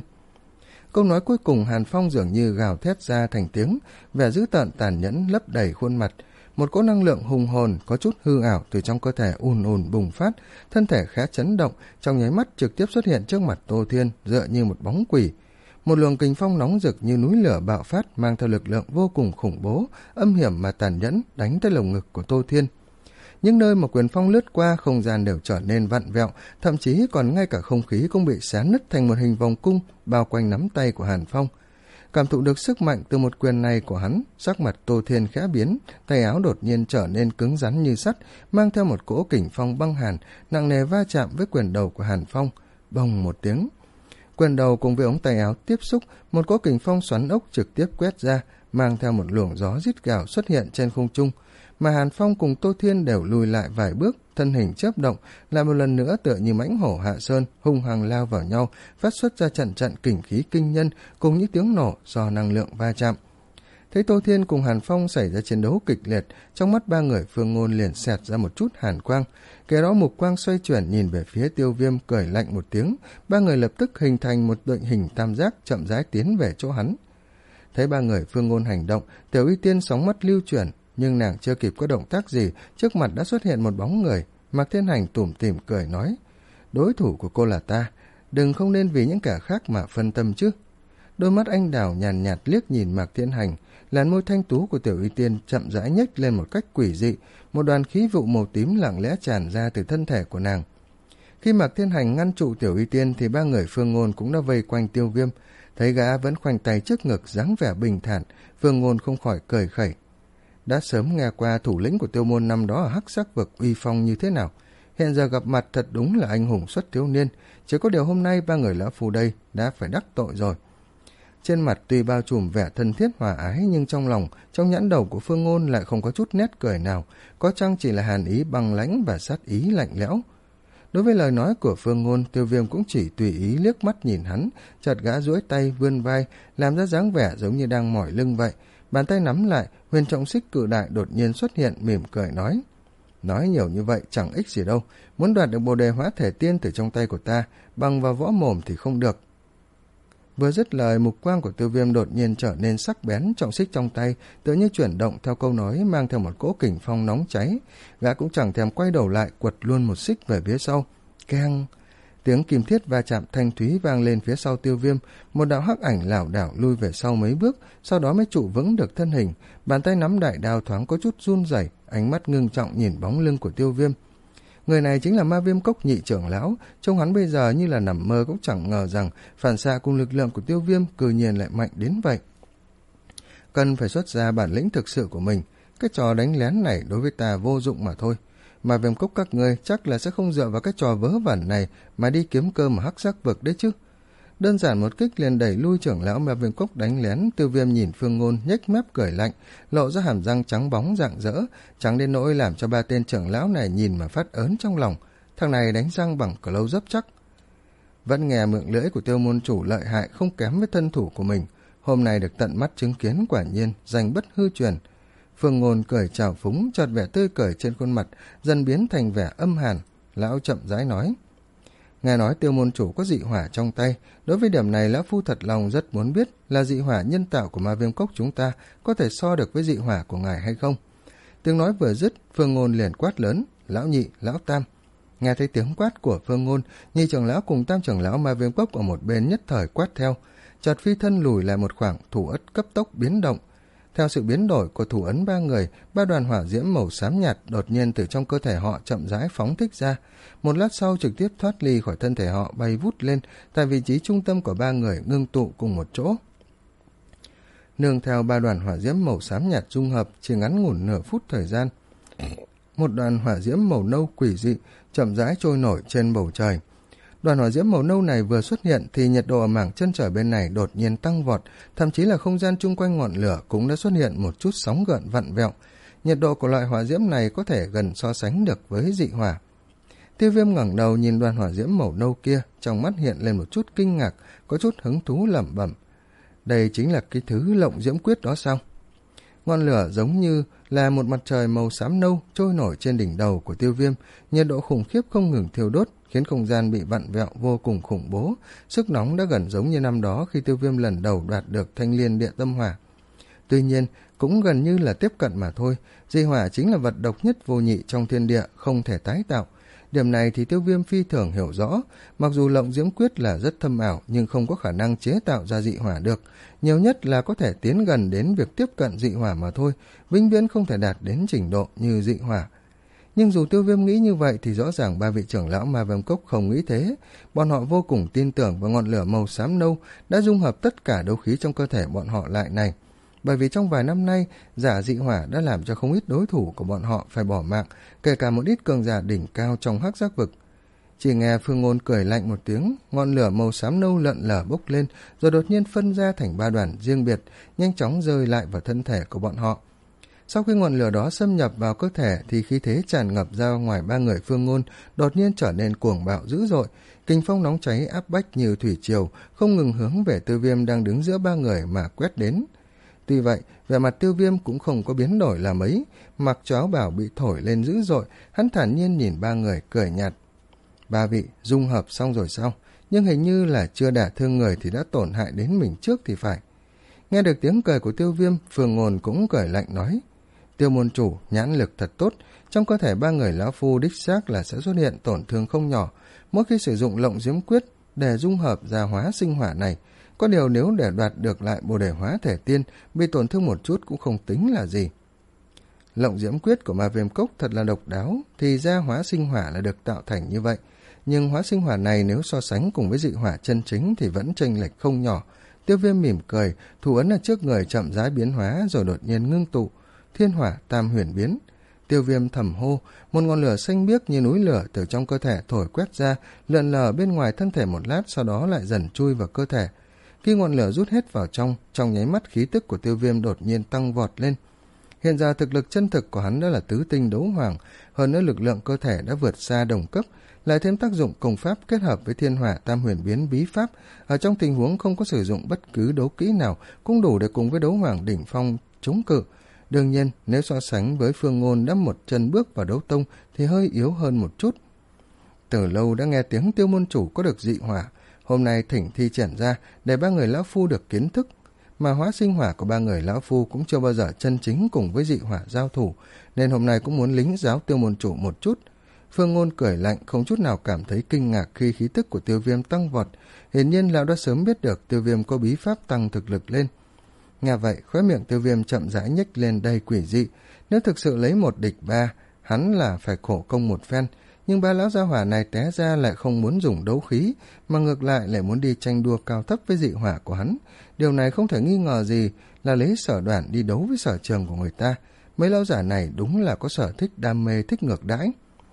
Câu nói cuối cùng Hàn Phong dường như gào thét ra thành tiếng, vẻ dữ tợn tàn nhẫn lấp đầy khuôn mặt. Một cỗ năng lượng hùng hồn có chút hư ảo từ trong cơ thể ùn ùn bùng phát, thân thể khẽ chấn động, trong nháy mắt trực tiếp xuất hiện trước mặt Tô Thiên, dựa như một bóng quỷ. Một luồng kình phong nóng rực như núi lửa bạo phát, mang theo lực lượng vô cùng khủng bố, âm hiểm mà tàn nhẫn, đánh tới lồng ngực của Tô Thiên. Những nơi mà quyền phong lướt qua, không gian đều trở nên vặn vẹo, thậm chí còn ngay cả không khí cũng bị xé nứt thành một hình vòng cung bao quanh nắm tay của Hàn Phong. Cảm thụ được sức mạnh từ một quyền này của hắn, sắc mặt Tô Thiên khẽ biến, tay áo đột nhiên trở nên cứng rắn như sắt, mang theo một cỗ kình phong băng hàn, nặng nề va chạm với quyền đầu của Hàn Phong. Bông một tiếng, quyền đầu cùng với ống tay áo tiếp xúc, một cỗ kình phong xoắn ốc trực tiếp quét ra, mang theo một luồng gió rít gào xuất hiện trên không trung, mà Hàn Phong cùng Tô Thiên đều lùi lại vài bước, thân hình chớp động, lại một lần nữa tựa như mãnh hổ hạ sơn, hung hăng lao vào nhau, phát xuất ra trận trận kình khí kinh nhân cùng những tiếng nổ do năng lượng va chạm. Thấy Tô Thiên cùng Hàn Phong xảy ra chiến đấu kịch liệt, trong mắt ba người Phương Ngôn liền xẹt ra một chút hàn quang, kế đó mục quang xoay chuyển nhìn về phía Tiêu Viêm, cười lạnh một tiếng, ba người lập tức hình thành một đội hình tam giác chậm rãi tiến về chỗ hắn. Thấy ba người Phương Ngôn hành động, Tiểu Y Tiên sóng mắt lưu chuyển, nhưng nàng chưa kịp có động tác gì, trước mặt đã xuất hiện một bóng người. Mạc Thiên Hành tủm tỉm cười nói: đối thủ của cô là ta, đừng không nên vì những kẻ khác mà phân tâm chứ. Đôi mắt anh đào nhàn nhạt liếc nhìn Mạc Thiên Hành, làn môi thanh tú của Tiểu Y Tiên chậm rãi nhếch lên một cách quỷ dị, một đoàn khí vụ màu tím lặng lẽ tràn ra từ thân thể của nàng. Khi Mạc Thiên Hành ngăn trụ Tiểu Y Tiên thì ba người Phương Ngôn cũng đã vây quanh Tiêu Viêm. Thấy gã vẫn khoanh tay trước ngực, dáng vẻ bình thản, Phương Ngôn không khỏi cười khẩy. Đã sớm nghe qua thủ lĩnh của Tiêu môn năm đó ở Hắc Sắc vực uy phong như thế nào, hiện giờ gặp mặt thật đúng là anh hùng xuất thiếu niên, chỉ có điều hôm nay ba người lão phu đây đã phải đắc tội rồi. Trên mặt tuy bao trùm vẻ thân thiết hòa ái, nhưng trong lòng, trong nhãn đầu của Phương Ngôn lại không có chút nét cười nào, có chăng chỉ là hàn ý băng lãnh và sát ý lạnh lẽo. Đối với lời nói của Phương Ngôn, Tiêu Viêm cũng chỉ tùy ý liếc mắt nhìn hắn, chợt gã duỗi tay vươn vai, làm ra dáng vẻ giống như đang mỏi lưng vậy. Bàn tay nắm lại, huyền trọng xích cự đại đột nhiên xuất hiện, mỉm cười nói: nói nhiều như vậy chẳng ích gì đâu, muốn đoạt được bồ đề hóa thể tiên từ trong tay của ta, bằng vào võ mồm thì không được. Vừa dứt lời, mục quang của Tiêu Viêm đột nhiên trở nên sắc bén, trọng xích trong tay tự như chuyển động theo câu nói, mang theo một cỗ kình phong nóng cháy. Gã cũng chẳng thèm quay đầu lại, quật luôn một xích về phía sau. Keng! Tiếng kim thiết va chạm thanh thúy vang lên phía sau Tiêu Viêm, một đạo hắc ảnh lảo đảo lui về sau mấy bước, sau đó mới trụ vững được thân hình, bàn tay nắm đại đao thoáng có chút run rẩy, ánh mắt ngưng trọng nhìn bóng lưng của Tiêu Viêm. Người này chính là Ma Viêm Cốc nhị trưởng lão, trông hắn bây giờ như là nằm mơ cũng chẳng ngờ rằng phản xạ cùng lực lượng của Tiêu Viêm cư nhiên lại mạnh đến vậy. Cần phải xuất ra bản lĩnh thực sự của mình, cái trò đánh lén này đối với ta vô dụng mà thôi. Ma Viêm Cốc các ngươi chắc là sẽ không dựa vào cái trò vớ vẩn này mà đi kiếm cơm ở Hắc Sắc vực đấy chứ. Đơn giản một kích liền đẩy lui trưởng lão Ma Viêm Cốc đánh lén. Tiêu Viêm nhìn Phương Ngôn nhếch mép cười lạnh, lộ ra hàm răng trắng bóng rạng rỡ, trắng đến nỗi làm cho ba tên trưởng lão này nhìn mà phát ớn trong lòng. Thằng này đánh răng bằng cờ lâu dấp chắc. Vẫn nghe miệng lưỡi của Tiêu môn chủ lợi hại không kém với thân thủ của mình, hôm nay được tận mắt chứng kiến quả nhiên danh bất hư truyền. Phương Ngôn cười chào phúng, chợt vẻ tươi cười trên khuôn mặt dần biến thành vẻ âm hàn. Lão chậm rãi nói: nghe nói Tiêu môn chủ có dị hỏa trong tay, đối với điểm này lão phu thật lòng rất muốn biết là dị hỏa nhân tạo của Ma Viêm Cốc chúng ta có thể so được với dị hỏa của ngài hay không. Tiếng nói vừa dứt, Phương Ngôn liền quát lớn: lão nhị, lão tam. Nghe thấy tiếng quát của Phương Ngôn, nhị trưởng lão cùng tam trưởng lão Ma Viêm Cốc ở một bên nhất thời quát theo, chợt phi thân lùi lại một khoảng, thủ ất cấp tốc biến động. Theo sự biến đổi của thủ ấn ba người, ba đoàn hỏa diễm màu xám nhạt đột nhiên từ trong cơ thể họ chậm rãi phóng thích ra. Một lát sau trực tiếp thoát ly khỏi thân thể họ, bay vút lên, tại vị trí trung tâm của ba người ngưng tụ cùng một chỗ. Nương theo ba đoàn hỏa diễm màu xám nhạt dung hợp, chỉ ngắn ngủn nửa phút thời gian, một đoàn hỏa diễm màu nâu quỷ dị chậm rãi trôi nổi trên bầu trời. Đoàn hỏa diễm màu nâu này vừa xuất hiện thì nhiệt độ ở mảng chân trời bên này đột nhiên tăng vọt, thậm chí là không gian chung quanh ngọn lửa cũng đã xuất hiện một chút sóng gợn vặn vẹo. nhiệt độ của loại hỏa diễm này có thể gần so sánh được với dị hỏa. Tiêu Viêm ngẩng đầu nhìn đoàn hỏa diễm màu nâu kia, trong mắt hiện lên một chút kinh ngạc, có chút hứng thú lẩm bẩm. Đây chính là cái thứ Lộng Diễm Quyết đó sao? Ngọn lửa giống như là một mặt trời màu xám nâu trôi nổi trên đỉnh đầu của Tiêu Viêm, nhiệt độ khủng khiếp không ngừng thiêu đốt, khiến không gian bị vặn vẹo vô cùng khủng bố. Sức nóng đã gần giống như năm đó khi Tiêu Viêm lần đầu đoạt được Thanh Liên Địa Tâm Hỏa. Tuy nhiên, cũng gần như là tiếp cận mà thôi, dị hỏa chính là vật độc nhất vô nhị trong thiên địa, không thể tái tạo. Điểm này thì Tiêu Viêm phi thường hiểu rõ, mặc dù Lộng Diễm Quyết là rất thâm ảo nhưng không có khả năng chế tạo ra dị hỏa được, nhiều nhất là có thể tiến gần đến việc tiếp cận dị hỏa mà thôi, vĩnh viễn không thể đạt đến trình độ như dị hỏa. Nhưng dù Tiêu Viêm nghĩ như vậy thì rõ ràng ba vị trưởng lão Ma Viêm Cốc không nghĩ thế, bọn họ vô cùng tin tưởng vào ngọn lửa màu xám nâu đã dung hợp tất cả đấu khí trong cơ thể bọn họ lại này. Bởi vì trong vài năm nay, giả dị hỏa đã làm cho không ít đối thủ của bọn họ phải bỏ mạng, kể cả một ít cường giả đỉnh cao trong hắc giác vực. Chỉ nghe Phương Ngôn cười lạnh một tiếng, ngọn lửa màu xám nâu lợn lờ bốc lên, rồi đột nhiên phân ra thành ba đoàn riêng biệt, nhanh chóng rơi lại vào thân thể của bọn họ. Sau khi ngọn lửa đó xâm nhập vào cơ thể thì khí thế tràn ngập ra ngoài ba người Phương Ngôn đột nhiên trở nên cuồng bạo dữ dội, kình phong nóng cháy áp bách như thủy triều, không ngừng hướng về Tiêu Viêm đang đứng giữa ba người mà quét đến. Tuy vậy, vẻ mặt Tiêu Viêm cũng không có biến đổi là mấy, mặc cho áo bào bị thổi lên dữ dội, hắn thản nhiên nhìn ba người cười nhạt. Ba vị dung hợp xong rồi sao? Nhưng hình như là chưa đả thương người thì đã tổn hại đến mình trước thì phải. Nghe được tiếng cười của Tiêu Viêm, Phương Ngôn cũng cười lạnh nói. Tiêu môn chủ, nhãn lực thật tốt, trong cơ thể ba người lão phu đích xác là sẽ xuất hiện tổn thương không nhỏ mỗi khi sử dụng Lộng Diễm Quyết để dung hợp ra hóa sinh hỏa này. Có điều nếu để đoạt được lại Bồ Đề Hóa Thể Tiên, bị tổn thương một chút cũng không tính là gì. Lộng Diễm Quyết của Ma Viêm Cốc thật là độc đáo, thì ra hóa sinh hỏa là được tạo thành như vậy. Nhưng hóa sinh hỏa này nếu so sánh cùng với dị hỏa chân chính thì vẫn chênh lệch không nhỏ. Tiêu Viêm mỉm cười, thủ ấn ở trước người chậm rãi biến hóa rồi đột nhiên ngưng tụ, thiên hỏa tam huyền biến. Tiêu Viêm thầm hô, một ngọn lửa xanh biếc như núi lửa từ trong cơ thể thổi quét ra, lượn lờ bên ngoài thân thể một lát, sau đó lại dần chui vào cơ thể. Khi ngọn lửa rút hết vào trong, trong nháy mắt khí tức của Tiêu Viêm đột nhiên tăng vọt lên. Hiện giờ thực lực chân thực của hắn đã là tứ tinh đấu hoàng, hơn nữa lực lượng cơ thể đã vượt xa đồng cấp, lại thêm tác dụng công pháp kết hợp với thiên hỏa tam huyền biến bí pháp, ở trong tình huống không có sử dụng bất cứ đấu kỹ nào cũng đủ để cùng với đấu hoàng đỉnh phong chống cự. Đương nhiên, nếu so sánh với Phương Ngôn đã một chân bước vào đấu tông thì hơi yếu hơn một chút. Từ lâu đã nghe tiếng Tiêu môn chủ có được dị hỏa, hôm nay thỉnh thi triển ra để ba người lão phu được kiến thức, mà hóa sinh hỏa của ba người lão phu cũng chưa bao giờ chân chính cùng với dị hỏa giao thủ, nên hôm nay cũng muốn lính giáo Tiêu môn chủ một chút. Phương Ngôn cười lạnh, không chút nào cảm thấy kinh ngạc khi khí tức của Tiêu Viêm tăng vọt, hiển nhiên lão đã sớm biết được Tiêu Viêm có bí pháp tăng thực lực lên. Nghe vậy, khóe miệng Tiêu Viêm chậm rãi nhếch lên đầy quỷ dị, nếu thực sự lấy một địch ba, hắn là phải khổ công một phen. Nhưng ba lão gia hỏa này té ra lại không muốn dùng đấu khí, mà ngược lại lại muốn đi tranh đua cao thấp với dị hỏa của hắn. Điều này không thể nghi ngờ gì là lấy Sở Đoản đi đấu với sở trường của người ta. Mấy lão giả này đúng là có sở thích đam mê thích ngược đãi.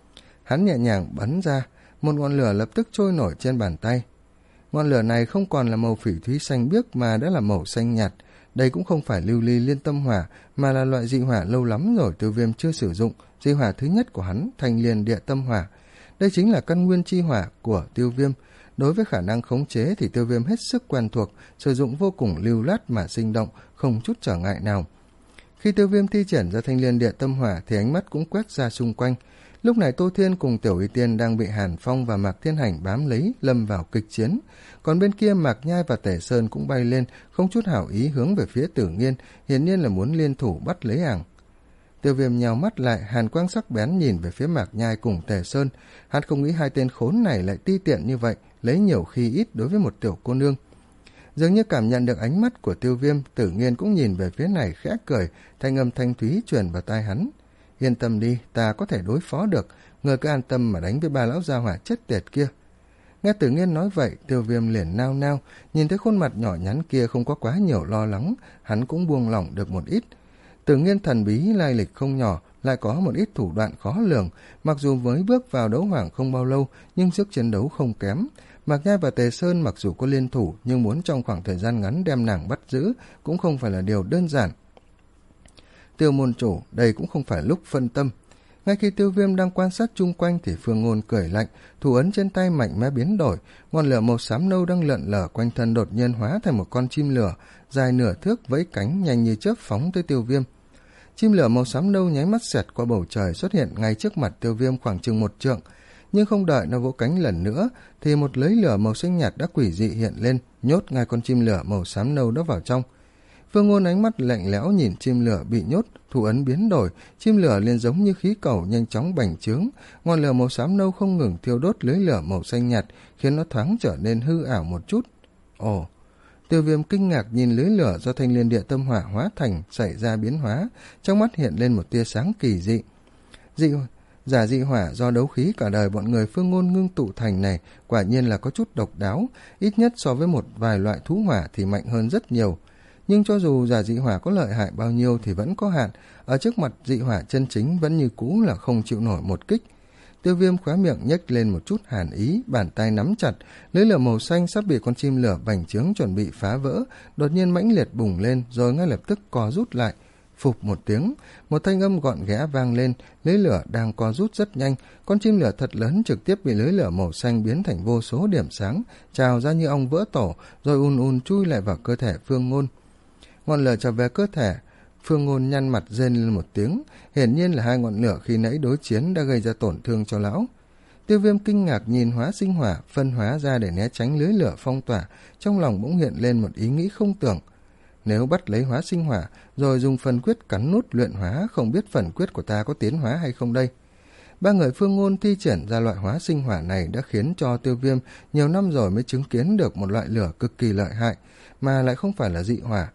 Hắn nhẹ nhàng bắn ra, một ngọn lửa lập tức trôi nổi trên bàn tay. Ngọn lửa này không còn là màu phỉ thúy xanh biếc mà đã là màu xanh nhạt. Đây cũng không phải lưu ly liên tâm hỏa, mà là loại dị hỏa lâu lắm rồi Tiêu Viêm chưa sử dụng, dị hỏa thứ nhất của hắn, Thanh Liên Địa Tâm Hỏa. Đây chính là căn nguyên chi hỏa của Tiêu Viêm. Đối với khả năng khống chế thì Tiêu Viêm hết sức quen thuộc, sử dụng vô cùng lưu loát mà sinh động, không chút trở ngại nào. Khi Tiêu Viêm thi triển ra Thanh Liên Địa Tâm Hỏa thì ánh mắt cũng quét ra xung quanh. Lúc này Tô Thiên cùng Tiểu Y Tiên đang bị Hàn Phong và Mạc Thiên Hành bám lấy, lâm vào kịch chiến. Còn bên kia Mạc Nhai và Tề Sơn cũng bay lên, không chút hảo ý hướng về phía Tử Nghiên, hiển nhiên là muốn liên thủ bắt lấy nàng. Tiêu Viêm nhào mắt lại, hàn quang sắc bén nhìn về phía Mạc Nhai cùng Tề Sơn. Hắn không nghĩ hai tên khốn này lại ti tiện như vậy, lấy nhiều khi ít đối với một tiểu cô nương. Dường như cảm nhận được ánh mắt của Tiêu Viêm, Tử Nghiên cũng nhìn về phía này khẽ cười, thanh âm thanh thúy truyền vào tai hắn. Yên tâm đi, ta có thể đối phó được, người cứ an tâm mà đánh với ba lão gia hỏa chết tiệt kia. Nghe Tử Nghiên nói vậy, Tiêu Viêm liền nao nao, nhìn thấy khuôn mặt nhỏ nhắn kia không có quá nhiều lo lắng, hắn cũng buông lỏng được một ít. Tử Nghiên thần bí lai lịch không nhỏ, lại có một ít thủ đoạn khó lường, mặc dù mới bước vào đấu hoàng không bao lâu, nhưng sức chiến đấu không kém. Mạc Nhai và Tề Sơn mặc dù có liên thủ, nhưng muốn trong khoảng thời gian ngắn đem nàng bắt giữ cũng không phải là điều đơn giản. Tiêu môn chủ, đây cũng không phải lúc phân tâm. Ngay khi Tiêu Viêm đang quan sát chung quanh thì Phương Ngôn cười lạnh, thủ ấn trên tay mạnh mẽ biến đổi, ngọn lửa màu xám nâu đang lượn lờ quanh thân đột nhiên hóa thành một con chim lửa, dài nửa thước vẫy cánh nhanh như chớp phóng tới Tiêu Viêm. Chim lửa màu xám nâu nháy mắt xẹt qua bầu trời xuất hiện ngay trước mặt Tiêu Viêm khoảng chừng một trượng, nhưng không đợi nó vỗ cánh lần nữa thì một lưới lửa màu xanh nhạt đã quỷ dị hiện lên, nhốt ngay con chim lửa màu xám nâu đó vào trong. Phương Ngôn ánh mắt lạnh lẽo nhìn chim lửa bị nhốt, thủ ấn biến đổi, chim lửa liền giống như khí cầu nhanh chóng bành trướng, ngọn lửa màu xám nâu không ngừng thiêu đốt lưới lửa màu xanh nhạt, khiến nó thoáng trở nên hư ảo một chút. Ồ, Tiêu Viêm kinh ngạc nhìn lưới lửa do thanh liên địa tâm hỏa hóa thành xảy ra biến hóa, trong mắt hiện lên một tia sáng kỳ dị. Dị giả dị hỏa do đấu khí cả đời bọn người Phương Ngôn ngưng tụ thành này quả nhiên là có chút độc đáo, ít nhất so với một vài loại thú hỏa thì mạnh hơn rất nhiều. Nhưng cho dù giả dị hỏa có lợi hại bao nhiêu thì vẫn có hạn, ở trước mặt dị hỏa chân chính vẫn như cũ là không chịu nổi một kích. Tiêu Viêm khóe miệng nhếch lên một chút hàn ý, bàn tay nắm chặt, lưới lửa màu xanh sắp bị con chim lửa bành trướng chuẩn bị phá vỡ, đột nhiên mãnh liệt bùng lên rồi ngay lập tức co rút lại. Phụp một tiếng, một thanh âm gọn ghẽ vang lên, lưới lửa đang co rút rất nhanh, con chim lửa thật lớn trực tiếp bị lưới lửa màu xanh biến thành vô số điểm sáng, trào ra như ong vỡ tổ, rồi ùn ùn chui lại vào cơ thể Phương Ngôn. Ngọn lửa trở về cơ thể, Phương Ngôn nhăn mặt rên lên một tiếng, hiển nhiên là hai ngọn lửa khi nãy đối chiến đã gây ra tổn thương cho lão. Tiêu Viêm kinh ngạc nhìn hóa sinh hỏa phân hóa ra để né tránh lưới lửa phong tỏa, trong lòng bỗng hiện lên một ý nghĩ không tưởng. Nếu bắt lấy hóa sinh hỏa rồi dùng phần quyết cắn nút luyện hóa, không biết phần quyết của ta có tiến hóa hay không đây. Ba người Phương Ngôn thi triển ra loại hóa sinh hỏa này đã khiến cho Tiêu Viêm nhiều năm rồi mới chứng kiến được một loại lửa cực kỳ lợi hại, mà lại không phải là dị hỏa.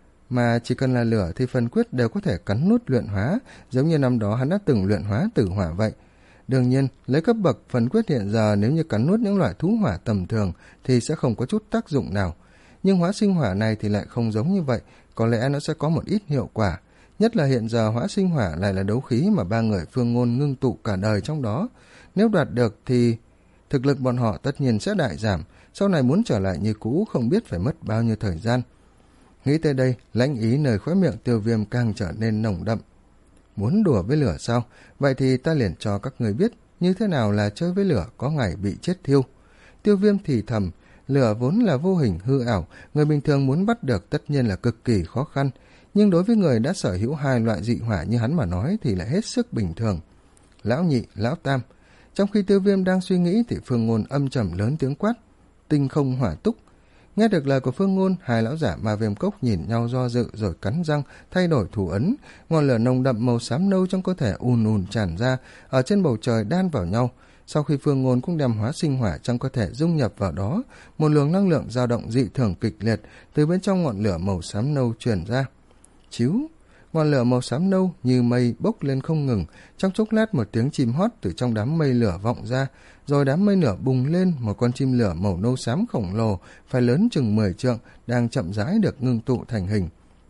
Mà chỉ cần là lửa thì phần quyết đều có thể cắn nút luyện hóa, giống như năm đó hắn đã từng luyện hóa tử hỏa vậy. Đương nhiên, lấy cấp bậc phần quyết hiện giờ, nếu như cắn nuốt những loại thú hỏa tầm thường thì sẽ không có chút tác dụng nào. Nhưng hóa sinh hỏa này thì lại không giống như vậy, có lẽ nó sẽ có một ít hiệu quả. Nhất là hiện giờ hóa sinh hỏa lại là đấu khí mà ba người Phương Ngôn ngưng tụ cả đời trong đó. Nếu đoạt được thì thực lực bọn họ tất nhiên sẽ đại giảm, sau này muốn trở lại như cũ không biết phải mất bao nhiêu thời gian. Nghĩ tới đây, lãnh ý nơi khóe miệng Tiêu Viêm càng trở nên nồng đậm. Muốn đùa với lửa sao? Vậy thì ta liền cho các người biết như thế nào là chơi với lửa có ngày bị chết thiêu. Tiêu Viêm thì thầm, lửa vốn là vô hình hư ảo, người bình thường muốn bắt được tất nhiên là cực kỳ khó khăn, nhưng đối với người đã sở hữu hai loại dị hỏa như hắn mà nói thì lại hết sức bình thường. Lão nhị, lão tam. Trong khi Tiêu Viêm đang suy nghĩ thì Phương Ngôn âm trầm lớn tiếng quát, tinh không hỏa túc. Nghe được lời của Phương Ngôn, hai lão giả Ma Viêm Cốc nhìn nhau do dự rồi cắn răng thay đổi thủ ấn, ngọn lửa nồng đậm màu xám nâu trong cơ thể ùn ùn tràn ra, ở trên bầu trời đan vào nhau. Sau khi Phương Ngôn cũng đem hóa sinh hỏa trong cơ thể dung nhập vào đó, một luồng năng lượng dao động dị thường kịch liệt từ bên trong ngọn lửa màu xám nâu truyền ra. Chíu, ngọn lửa màu xám nâu như mây bốc lên không ngừng, trong chốc lát một tiếng chim hót từ trong đám mây lửa vọng ra, rồi đám mây lửa bùng lên, một con chim lửa màu nâu xám khổng lồ, phải lớn chừng mười trượng, đang chậm rãi được ngưng tụ thành hình.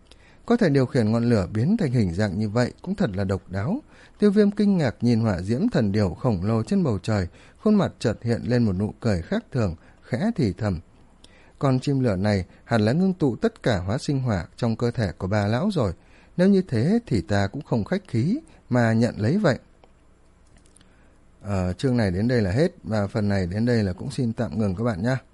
Có thể điều khiển ngọn lửa biến thành hình dạng như vậy cũng thật là độc đáo. Tiêu Viêm kinh ngạc nhìn hỏa diễm thần điểu khổng lồ trên bầu trời, khuôn mặt chợt hiện lên một nụ cười khác thường, khẽ thì thầm. Con chim lửa này hẳn là ngưng tụ tất cả hóa sinh hỏa trong cơ thể của bà lão rồi. Nếu như thế thì ta cũng không khách khí mà nhận lấy vậy. Ờ, chương này đến đây là hết, và phần này đến đây là cũng xin tạm ngừng các bạn nhé.